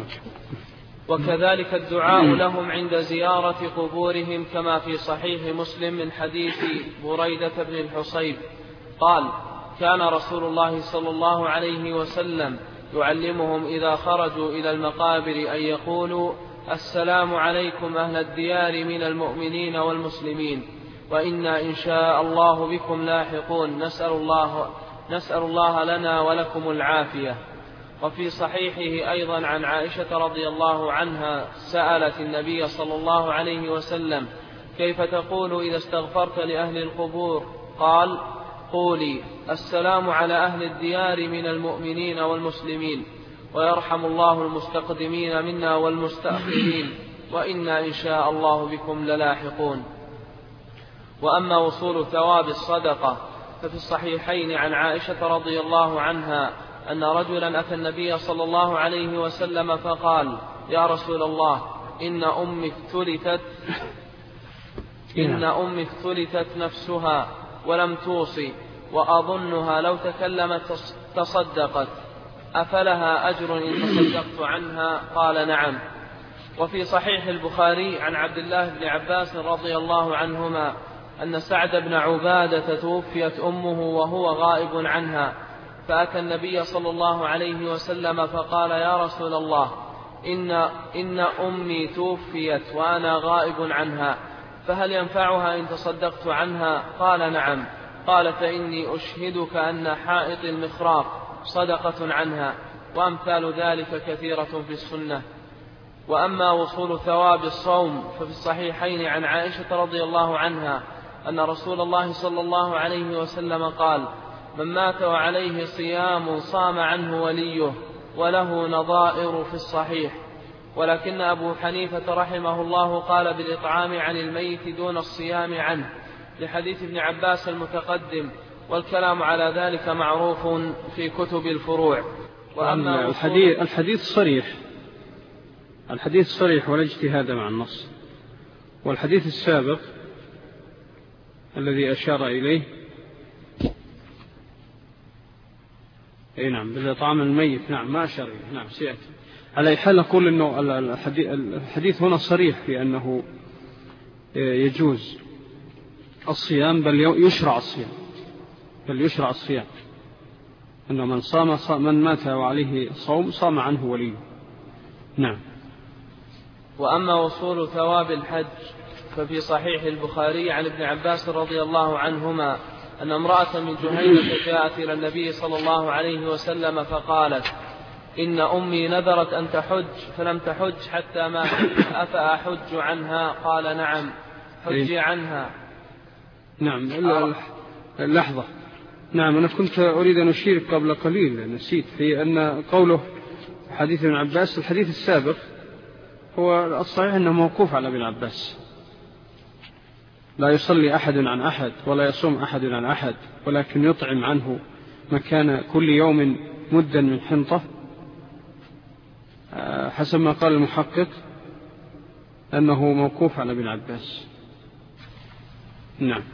وكذلك الدعاء لهم عند زيارة قبورهم، كما في صحيح مسلم من حديث بريدة بن الحصيب قال: كان رسول الله صلى الله عليه وسلم يعلمهم إذا خرجوا إلى المقابر أن يقولوا: السلام عليكم أهل الديار من المؤمنين والمسلمين، وإنا إن شاء الله بكم لاحقون، نسأل الله, نسأل الله لنا ولكم العافية. وفي صحيحه أيضا عن عائشة رضي الله عنها سألت النبي صلى الله عليه وسلم: كيف تقول إذا استغفرت لأهل القبور؟ قال: قولي: السلام على أهل الديار من المؤمنين والمسلمين، ويرحم الله المستقدمين منا والمستأخرين، وإنا إن شاء الله بكم للاحقون. وأما وصول ثواب الصدقة ففي الصحيحين عن عائشة رضي الله عنها أن رجلا أتى النبي صلى الله عليه وسلم فقال: يا رسول الله، إن أمي افتلتت إن أمي افتلتت نفسها ولم توصي، وأظنها لو تكلمت تصدقت، أفلها أجر إن تصدقت عنها؟ قال: نعم. وفي صحيح البخاري عن عبد الله بن عباس رضي الله عنهما أن سعد بن عبادة توفيت أمه وهو غائب عنها، فأتى النبي صلى الله عليه وسلم فقال يا رسول الله إن, إن أمي توفيت وأنا غائب عنها فهل ينفعها إن تصدقت عنها؟ قال نعم. قال فإني أشهدك أن حائط المخراق صدقة عنها، وأمثال ذلك كثيرة في السنة. وأما وصول ثواب الصوم ففي الصحيحين عن عائشة رضي الله عنها أن رسول الله صلى الله عليه وسلم قال من مات وعليه صيام صام عنه وليه وله نظائر في الصحيح. ولكن أبو حنيفة رحمه الله قال بالإطعام عن الميت دون الصيام عنه لحديث ابن عباس المتقدم، والكلام على ذلك معروف في كتب الفروع. وأما الحديث, الحديث صريح الحديث صريح ولا اجتهاد مع النص. والحديث السابق الذي أشار إليه أي نعم بالإطعام الميت نعم ما أشار إليه نعم سيأتي. على أي حال نقول أنه الحديث هنا صريح في أنه يجوز الصيام بل يشرع الصيام بل يشرع الصيام أنه من صام, صام من مات وعليه صوم صام عنه وليه. نعم. وأما وصول ثواب الحج ففي صحيح البخاري عن ابن عباس رضي الله عنهما أن امرأة من جهينة جاءت إلى النبي صلى الله عليه وسلم فقالت إن أمي نذرت أن تحج فلم تحج حتى ما أفأحج عنها؟ قال نعم حجي عنها. نعم اللحظة نعم أنا كنت أريد أن أشير قبل قليل نسيت في أن قوله حديث ابن عباس الحديث السابق هو الصحيح أنه موقوف على ابن عباس، لا يصلي أحد عن أحد ولا يصوم أحد عن أحد، ولكن يطعم عنه مكان كل يوم مدا من حنطة حسب ما قال المحقق أنه موقوف على ابن عباس. نعم.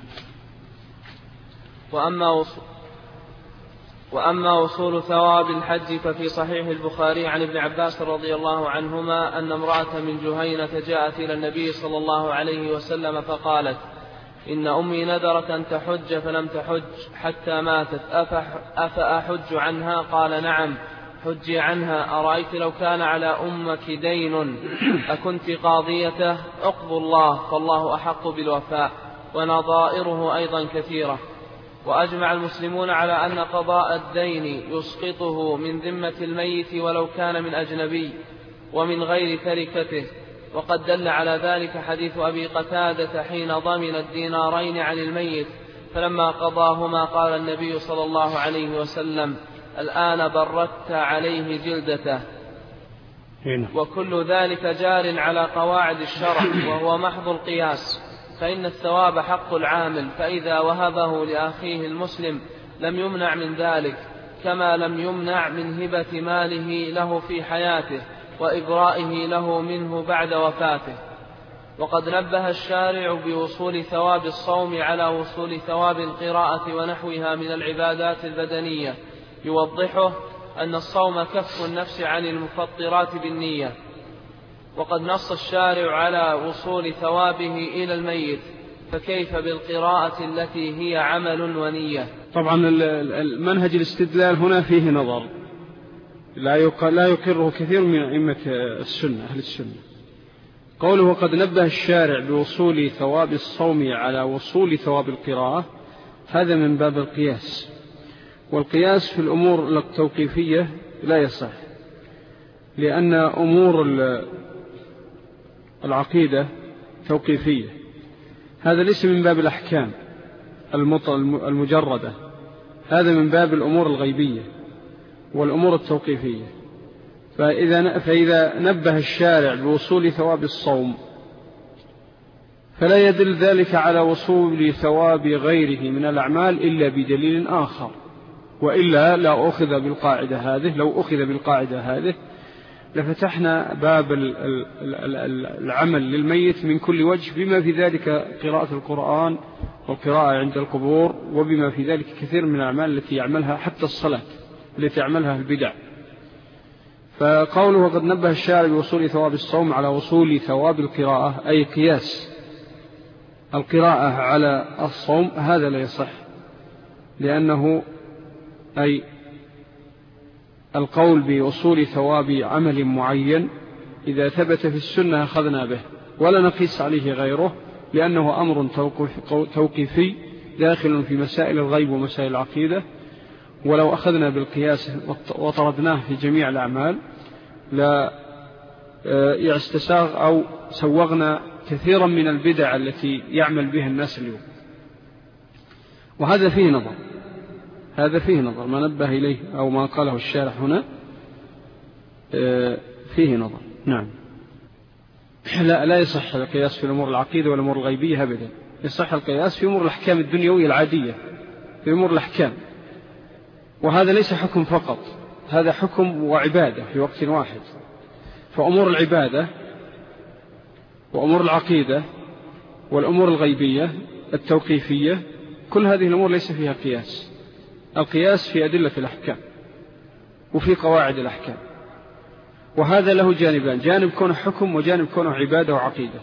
وأما وصول وأما وصول ثواب الحج ففي صحيح البخاري عن ابن عباس رضي الله عنهما أن امرأة من جهينة جاءت إلى النبي صلى الله عليه وسلم فقالت إن أمي نذرت أن تحج فلم تحج حتى ماتت أفأحج عنها؟ قال نعم حجي عنها. أرأيت لو كان على أمك دين أكنت قاضيته؟ اقضوا الله فالله أحق بالوفاء، ونظائره أيضا كثيرة. وأجمع المسلمون على أن قضاء الدين يسقطه من ذمة الميت ولو كان من أجنبي ومن غير تركته. وقد دل على ذلك حديث أبي قتادة حين ضمن الدينارين عن الميت فلما قضاهما قال النبي صلى الله عليه وسلم الآن بردت عليه جلدته. وكل ذلك جار على قواعد الشرع وهو محض القياس، فإن الثواب حق العامل، فإذا وهبه لأخيه المسلم لم يمنع من ذلك كما لم يمنع من هبة ماله له في حياته وإبرائه له منه بعد وفاته. وقد نبه الشارع بوصول ثواب الصوم على وصول ثواب القراءة ونحوها من العبادات البدنية، يوضحه أن الصوم كف النفس عن المفطرات بالنية. وقد نص الشارع على وصول ثوابه إلى الميت، فكيف بالقراءة التي هي عمل ونية؟ طبعا المنهج الاستدلال هنا فيه نظر لا يقره كثير من أئمة السنة أهل السنة. قوله وقد نبه الشارع بوصول ثواب الصوم على وصول ثواب القراءة، هذا من باب القياس، والقياس في الأمور التوقيفية لا يصح، لأن أمور العقيدة توقيفية، هذا ليس من باب الأحكام المجردة، هذا من باب الأمور الغيبية والأمور التوقيفية. فإذا, فإذا نبه الشارع بوصول ثواب الصوم فلا يدل ذلك على وصول ثواب غيره من الأعمال إلا بدليل آخر، وإلا لا أخذ بالقاعدة هذه لو أخذ بالقاعدة هذه لفتحنا باب العمل للميت من كل وجه، بما في ذلك قراءة القرآن والقراءة عند القبور، وبما في ذلك كثير من الأعمال التي يعملها حتى الصلاة التي يعملها البدع. فقوله قد نبه الشارع بوصول ثواب الصوم على وصول ثواب القراءة أي قياس القراءة على الصوم، هذا لا يصح، لأنه أي القول بوصول ثواب عمل معين إذا ثبت في السنة أخذنا به ولا نقيس عليه غيره، لأنه أمر توقيفي داخل في مسائل الغيب ومسائل العقيدة. ولو أخذنا بالقياس وطردناه في جميع الأعمال لا يستساغ أو سوغنا كثيرا من البدع التي يعمل بها الناس اليوم. وهذا فيه نظر، هذا فيه نظر ما نبه إليه أو ما قاله الشارح هنا فيه نظر. نعم. لا, لا يصح القياس في الأمور العقيدة والأمور الغيبية أبدا. يصح القياس في أمور الأحكام الدنيوية العادية، في أمور الأحكام، وهذا ليس حكم فقط، هذا حكم وعبادة في وقت واحد. فأمور العبادة وأمور العقيدة والأمور الغيبية التوقيفية كل هذه الأمور ليس فيها قياس. القياس في أدلة الأحكام وفي قواعد الأحكام، وهذا له جانبان، جانب كونه حكم وجانب كونه عبادة وعقيدة.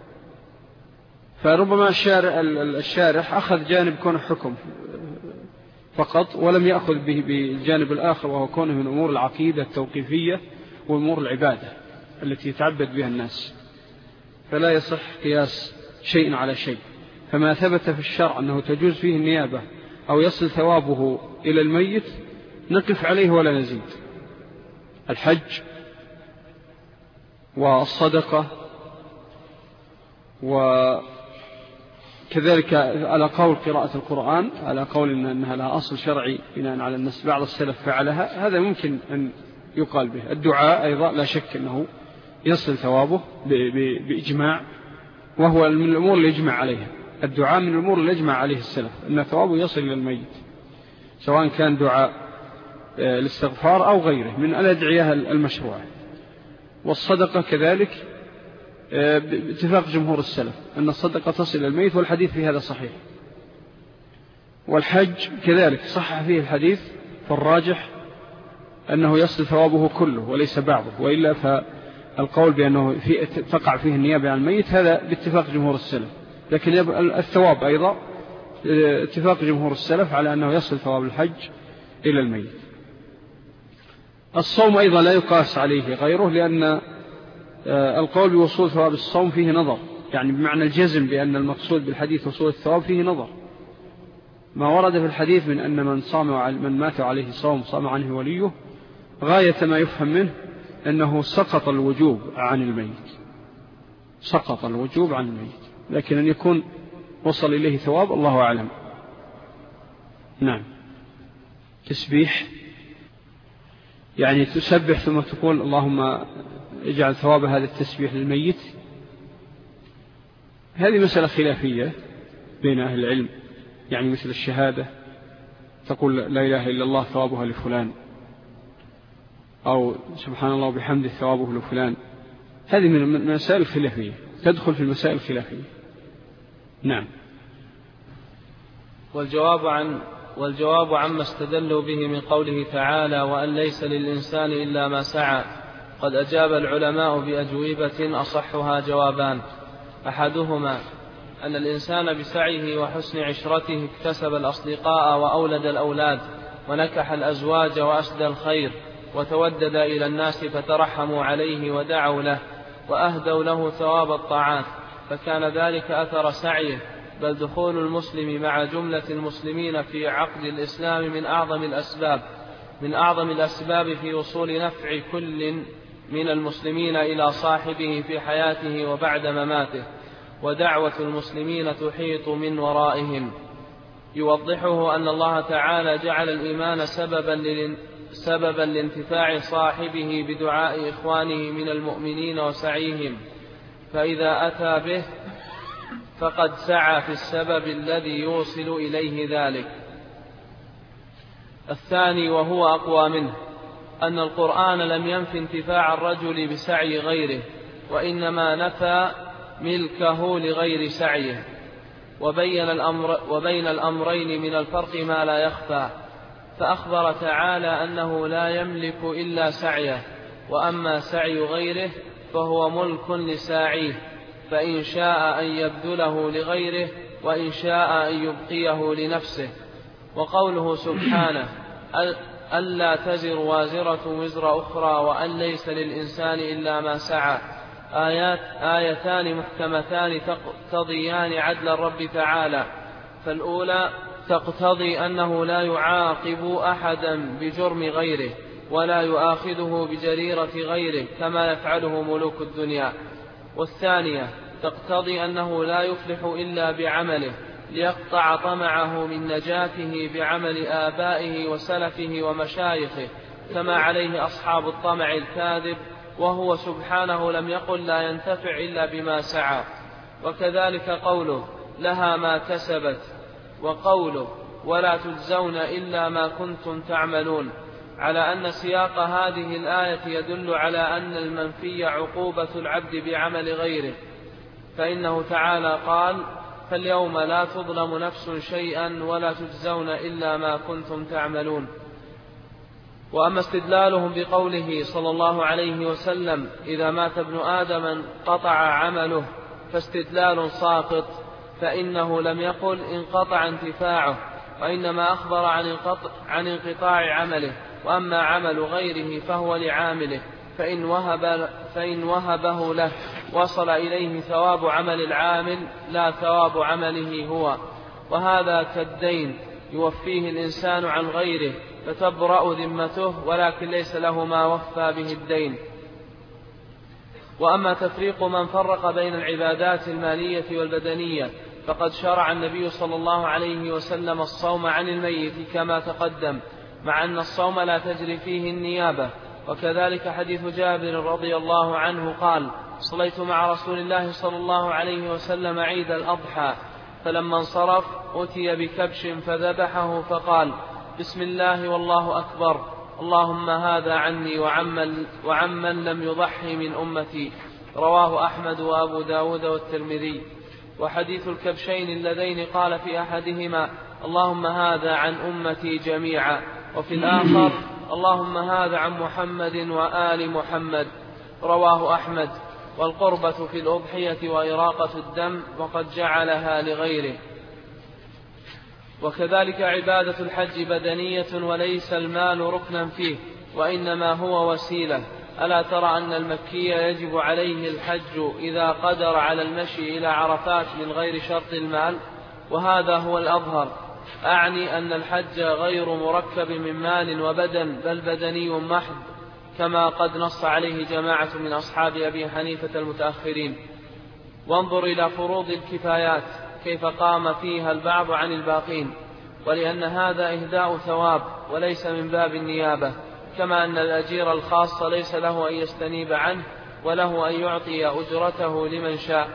فربما الشارح, الشارح أخذ جانب كونه حكم فقط ولم يأخذ به بالجانب الآخر وهو كونه من أمور العقيدة التوقيفية وأمور العبادة التي يتعبد بها الناس. فلا يصح قياس شيء على شيء. فما ثبت في الشرع أنه تجوز فيه النيابة أو يصل ثوابه إلى الميت نقف عليه ولا نزيد. الحج والصدقة وكذلك على قول قراءة القرآن، على قول أنها لها أصل شرعي بناء على الناس بعض السلف فعلها، هذا ممكن أن يقال به. الدعاء أيضا لا شك أنه يصل ثوابه بإجماع، وهو من الأمور اللي يجمع عليها. الدعاء من الأمور اللي يجمع عليه السلف أن ثوابه يصل إلى الميت، سواء كان دعاء الاستغفار أو غيره من الأدعية المشروعة. والصدقة كذلك باتفاق جمهور السلف أن الصدقة تصل إلى الميت، والحديث في هذا صحيح. والحج كذلك صح فيه الحديث، فالراجح أنه يصل ثوابه كله وليس بعضه، وإلا فالقول بأنه في تقع فيه النيابة عن الميت هذا باتفاق جمهور السلف. لكن الثواب أيضا اتفاق جمهور السلف على أنه يصل ثواب الحج إلى الميت. الصوم أيضا لا يقاس عليه غيره، لأن القول بوصول ثواب الصوم فيه نظر، يعني بمعنى الجزم بأن المقصود بالحديث وصول الثواب فيه نظر. ما ورد في الحديث من أن من صام من مات عليه صوم صام عنه وليه، غاية ما يفهم منه أنه سقط الوجوب عن الميت، سقط الوجوب عن الميت، لكن أن يكون وصل إليه ثواب الله أعلم. نعم. تسبيح يعني تسبح ثم تقول اللهم اجعل ثواب هذا التسبيح للميت، هذه مسألة خلافية بين أهل العلم، يعني مثل الشهادة تقول لا إله إلا الله ثوابها لفلان، أو سبحان الله وبحمده ثوابه لفلان. هذه من المسائل الخلافية، تدخل في المسائل الخلافية. نعم. والجواب عن والجواب عما استدلوا به من قوله تعالى وأن ليس للإنسان إلا ما سعى، قد أجاب العلماء بأجوبة أصحها جوابان. أحدهما أن الإنسان بسعيه وحسن عشرته اكتسب الأصدقاء وأولد الأولاد ونكح الأزواج وأسدى الخير وتودد إلى الناس فترحموا عليه ودعوا له وأهدوا له ثواب الطاعات، فكان ذلك أثر سعيه. بل دخول المسلم مع جملة المسلمين في عقد الإسلام من أعظم الأسباب من أعظم الأسباب في وصول نفع كل من المسلمين إلى صاحبه في حياته وبعد مماته، ودعوة المسلمين تحيط من ورائهم. يوضحه أن الله تعالى جعل الإيمان سببا لل... سببا لانتفاع صاحبه بدعاء إخوانه من المؤمنين وسعيهم، فإذا أتى به فقد سعى في السبب الذي يوصل إليه ذلك. الثاني وهو أقوى منه أن القرآن لم ينف انتفاع الرجل بسعي غيره، وإنما نفى ملكه لغير سعيه، وبين الأمر وبين الأمرين من الفرق ما لا يخفى، فأخبر تعالى أنه لا يملك إلا سعيه، وأما سعي غيره فهو ملك لساعيه، فإن شاء أن يبذله لغيره وإن شاء أن يبقيه لنفسه. وقوله سبحانه ألا تزر وازرة وزر أخرى وأن ليس للإنسان إلا ما سعى، آيات آيتان محكمتان تقتضيان عدل الرب تعالى. فالأولى تقتضي أنه لا يعاقب أحدا بجرم غيره ولا يؤاخذه بجريرة غيره كما يفعله ملوك الدنيا. والثانية تقتضي أنه لا يفلح إلا بعمله ليقطع طمعه من نجاته بعمل آبائه وسلفه ومشايخه كما عليه أصحاب الطمع الكاذب، وهو سبحانه لم يقل لا ينتفع إلا بما سعى. وكذلك قوله لها ما كسبت، وقوله ولا تجزون إلا ما كنتم تعملون، على أن سياق هذه الآية يدل على أن المنفي عقوبة العبد بعمل غيره، فإنه تعالى قال فاليوم لا تظلم نفس شيئا ولا تجزون إلا ما كنتم تعملون. وأما استدلالهم بقوله صلى الله عليه وسلم إذا مات ابن آدم انقطع عمله فاستدلال ساقط، فإنه لم يقل انقطع انتفاعه، وإنما أخبر عن انقطاع, عن انقطاع عمله، وأما عمل غيره فهو لعامله، فإن, وهب فإن وهبه له وصل إليه ثواب عمل العامل لا ثواب عمله هو، وهذا كالدين يوفيه الإنسان عن غيره فتبرأ ذمته ولكن ليس له ما وفى به الدين. وأما تفريق من فرق بين العبادات المالية والبدنية فقد شرع النبي صلى الله عليه وسلم الصوم عن الميت كما تقدم، مع أن الصوم لا تجري فيه النيابة. وكذلك حديث جابر رضي الله عنه قال صليت مع رسول الله صلى الله عليه وسلم عيد الأضحى، فلما انصرف أتي بكبش فذبحه فقال بسم الله والله أكبر، اللهم هذا عني وعمن, وعمن لم يضحي من أمتي. رواه أحمد وأبو داود والترمذي. وحديث الكبشين اللذين قال في أحدهما اللهم هذا عن أمتي جميعا، وفي الآخر اللهم هذا عن محمد وآل محمد. رواه أحمد. والقربة في الأضحية وإراقة الدم وقد جعلها لغيره. وكذلك عبادة الحج بدنية وليس المال ركنا فيه، وإنما هو وسيلة. ألا ترى أن المكي يجب عليه الحج إذا قدر على المشي إلى عرفات من غير شرط المال؟ وهذا هو الأظهر. أعني أن الحج غير مركب من مال وبدن، بل بدني محض، كما قد نص عليه جماعة من أصحاب أبي حنيفة المتأخرين. وانظر إلى فروض الكفايات كيف قام فيها البعض عن الباقين، ولأن هذا إهداء ثواب وليس من باب النيابة، كما أن الأجير الخاص ليس له أن يستنيب عنه وله أن يعطي أجرته لمن شاء.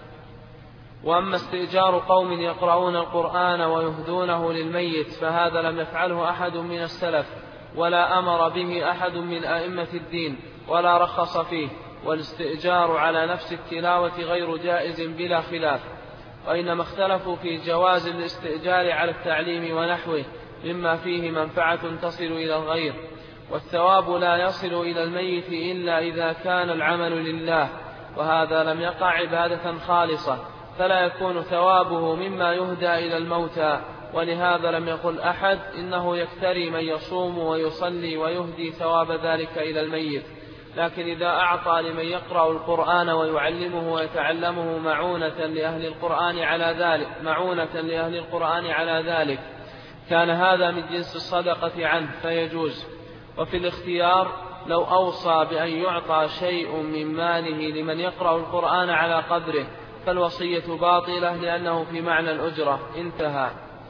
وأما استئجار قوم يقرؤون القرآن ويهدونه للميت فهذا لم يفعله أحد من السلف، ولا أمر به أحد من أئمة الدين، ولا رخص فيه. والاستئجار على نفس التلاوة غير جائز بلا خلاف، وإنما اختلفوا في جواز الاستئجار على التعليم ونحوه مما فيه منفعة تصل إلى الغير. والثواب لا يصل إلى الميت إلا إذا كان العمل لله، وهذا لم يقع عبادة خالصة، فلا يكون ثوابه مما يهدى إلى الموتى. ولهذا لم يقل أحد إنه يكتري من يصوم ويصلي ويهدي ثواب ذلك إلى الميت، لكن إذا أعطى لمن يقرأ القرآن ويعلمه ويتعلمه معونة لأهل القرآن على ذلك معونة لأهل القرآن على ذلك كان هذا من جنس الصدقة عنه فيجوز. وفي الاختيار لو أوصى بأن يعطى شيء من ماله لمن يقرأ القرآن على قدره فالوصية باطلة لأنه في معنى الأجرة. انتهى.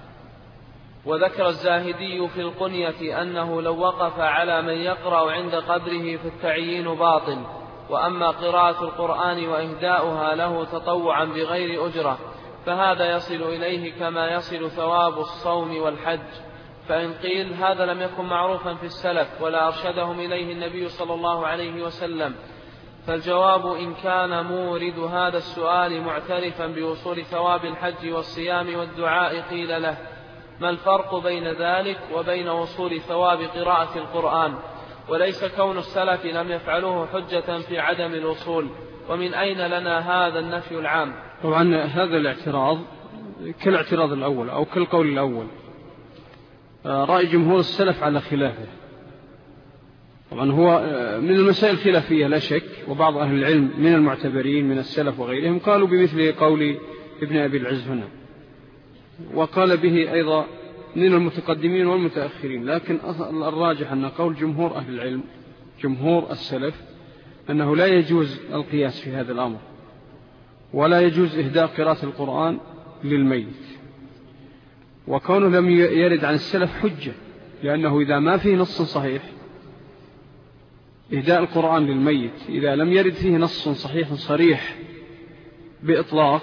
وذكر الزاهدي في القنية أنه لو وقف على من يقرأ عند قدره فالتعيين باطل. وأما قراءة القرآن وإهداؤها له تطوعا بغير أجرة فهذا يصل إليه كما يصل ثواب الصوم والحج. فإن قيل هذا لم يكن معروفا في السلف ولا أرشدهم إليه النبي صلى الله عليه وسلم، فالجواب إن كان مورد هذا السؤال معترفا بوصول ثواب الحج والصيام والدعاء قيل له ما الفرق بين ذلك وبين وصول ثواب قراءة القرآن؟ وليس كون السلف لم يفعلوه حجة في عدم الوصول. ومن أين لنا هذا النفي العام؟ طبعا هذا الاعتراض كالاعتراض الأول أو كالقول الأول، رأي جمهور السلف على خلافه. طبعا هو من المسائل الخلافية لا شك، وبعض أهل العلم من المعتبرين من السلف وغيرهم قالوا بمثل قول ابن أبي العز هنا، وقال به أيضا من المتقدمين والمتأخرين، لكن الراجح أن قول جمهور أهل العلم جمهور السلف أنه لا يجوز القياس في هذا الأمر، ولا يجوز إهداء قراءة القرآن للميت، وكونه لم يرد عن السلف حجة، لأنه إذا ما فيه نص صحيح إهداء القرآن للميت، إذا لم يرد فيه نص صحيح صريح بإطلاق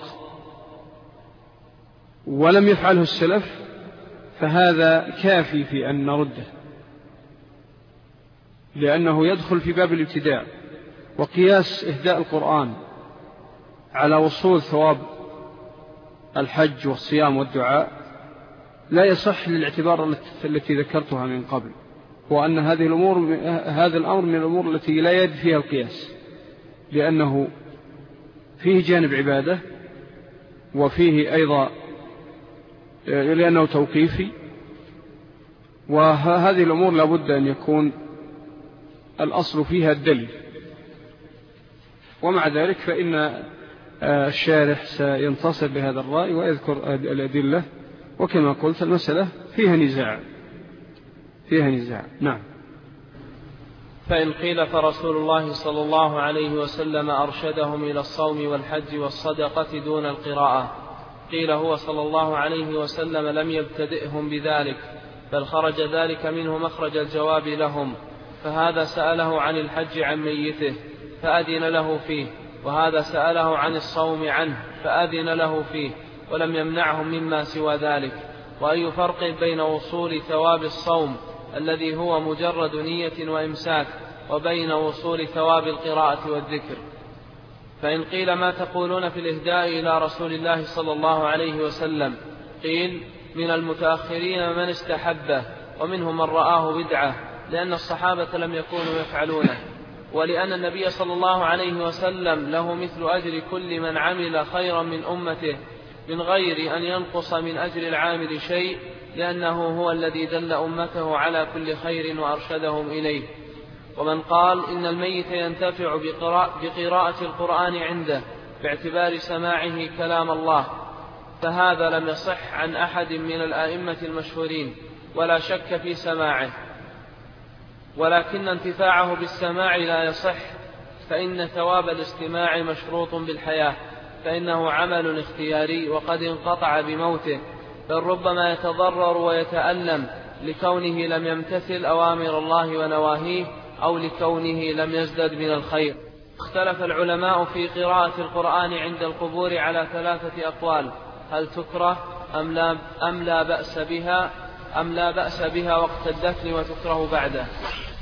ولم يفعله السلف، فهذا كافي في أن نرده، لأنه يدخل في باب الابتداع. وقياس إهداء القرآن على وصول ثواب الحج والصيام والدعاء لا يصح للاعتبار التي ذكرتها من قبل، وأن هذه الأمور هذا الأمر من الأمور التي لا يرد فيها القياس، لأنه فيه جانب عبادة، وفيه أيضا لأنه توقيفي، وهذه الأمور لابد أن يكون الأصل فيها الدليل. ومع ذلك فإن الشارح سينتصر بهذا الرأي ويذكر الأدلة، وكما قلت المسألة فيها نزاع فيها نزاع نعم. فإن قيل فرسول الله صلى الله عليه وسلم أرشدهم إلى الصوم والحج والصدقة دون القراءة، قيل هو صلى الله عليه وسلم لم يبتدئهم بذلك، بل خرج ذلك منه مخرج الجواب لهم، فهذا سأله عن الحج عن ميته فأذن له فيه، وهذا سأله عن الصوم عنه فأذن له فيه، ولم يمنعهم مما سوى ذلك. وأي فرق بين وصول ثواب الصوم الذي هو مجرد نية وإمساك وبين وصول ثواب القراءة والذكر؟ فإن قيل ما تقولون في الإهداء إلى رسول الله صلى الله عليه وسلم؟ قيل من المتأخرين من استحبه، ومنهم من رآه بدعة، لأن الصحابة لم يكونوا يفعلونه، ولأن النبي صلى الله عليه وسلم له مثل أجر كل من عمل خيرا من أمته من غير أن ينقص من أجر العامل شيء، لأنه هو الذي دل أمته على كل خير وأرشدهم إليه. ومن قال إن الميت ينتفع بقراءة القرآن عنده باعتبار سماعه كلام الله، فهذا لم يصح عن أحد من الآئمة المشهورين، ولا شك في سماعه، ولكن انتفاعه بالسماع لا يصح، فإن ثواب الاستماع مشروط بالحياة، فإنه عمل اختياري وقد انقطع بموته، بل ربما يتضرر ويتألم لكونه لم يمتثل أوامر الله ونواهيه، أو لكونه لم يزدد من الخير. اختلف العلماء في قراءة القرآن عند القبور على ثلاثة أقوال: هل تكره أم لا, أم لا بأس بها أم لا بأس بها وقت الدفن وتكره بعده.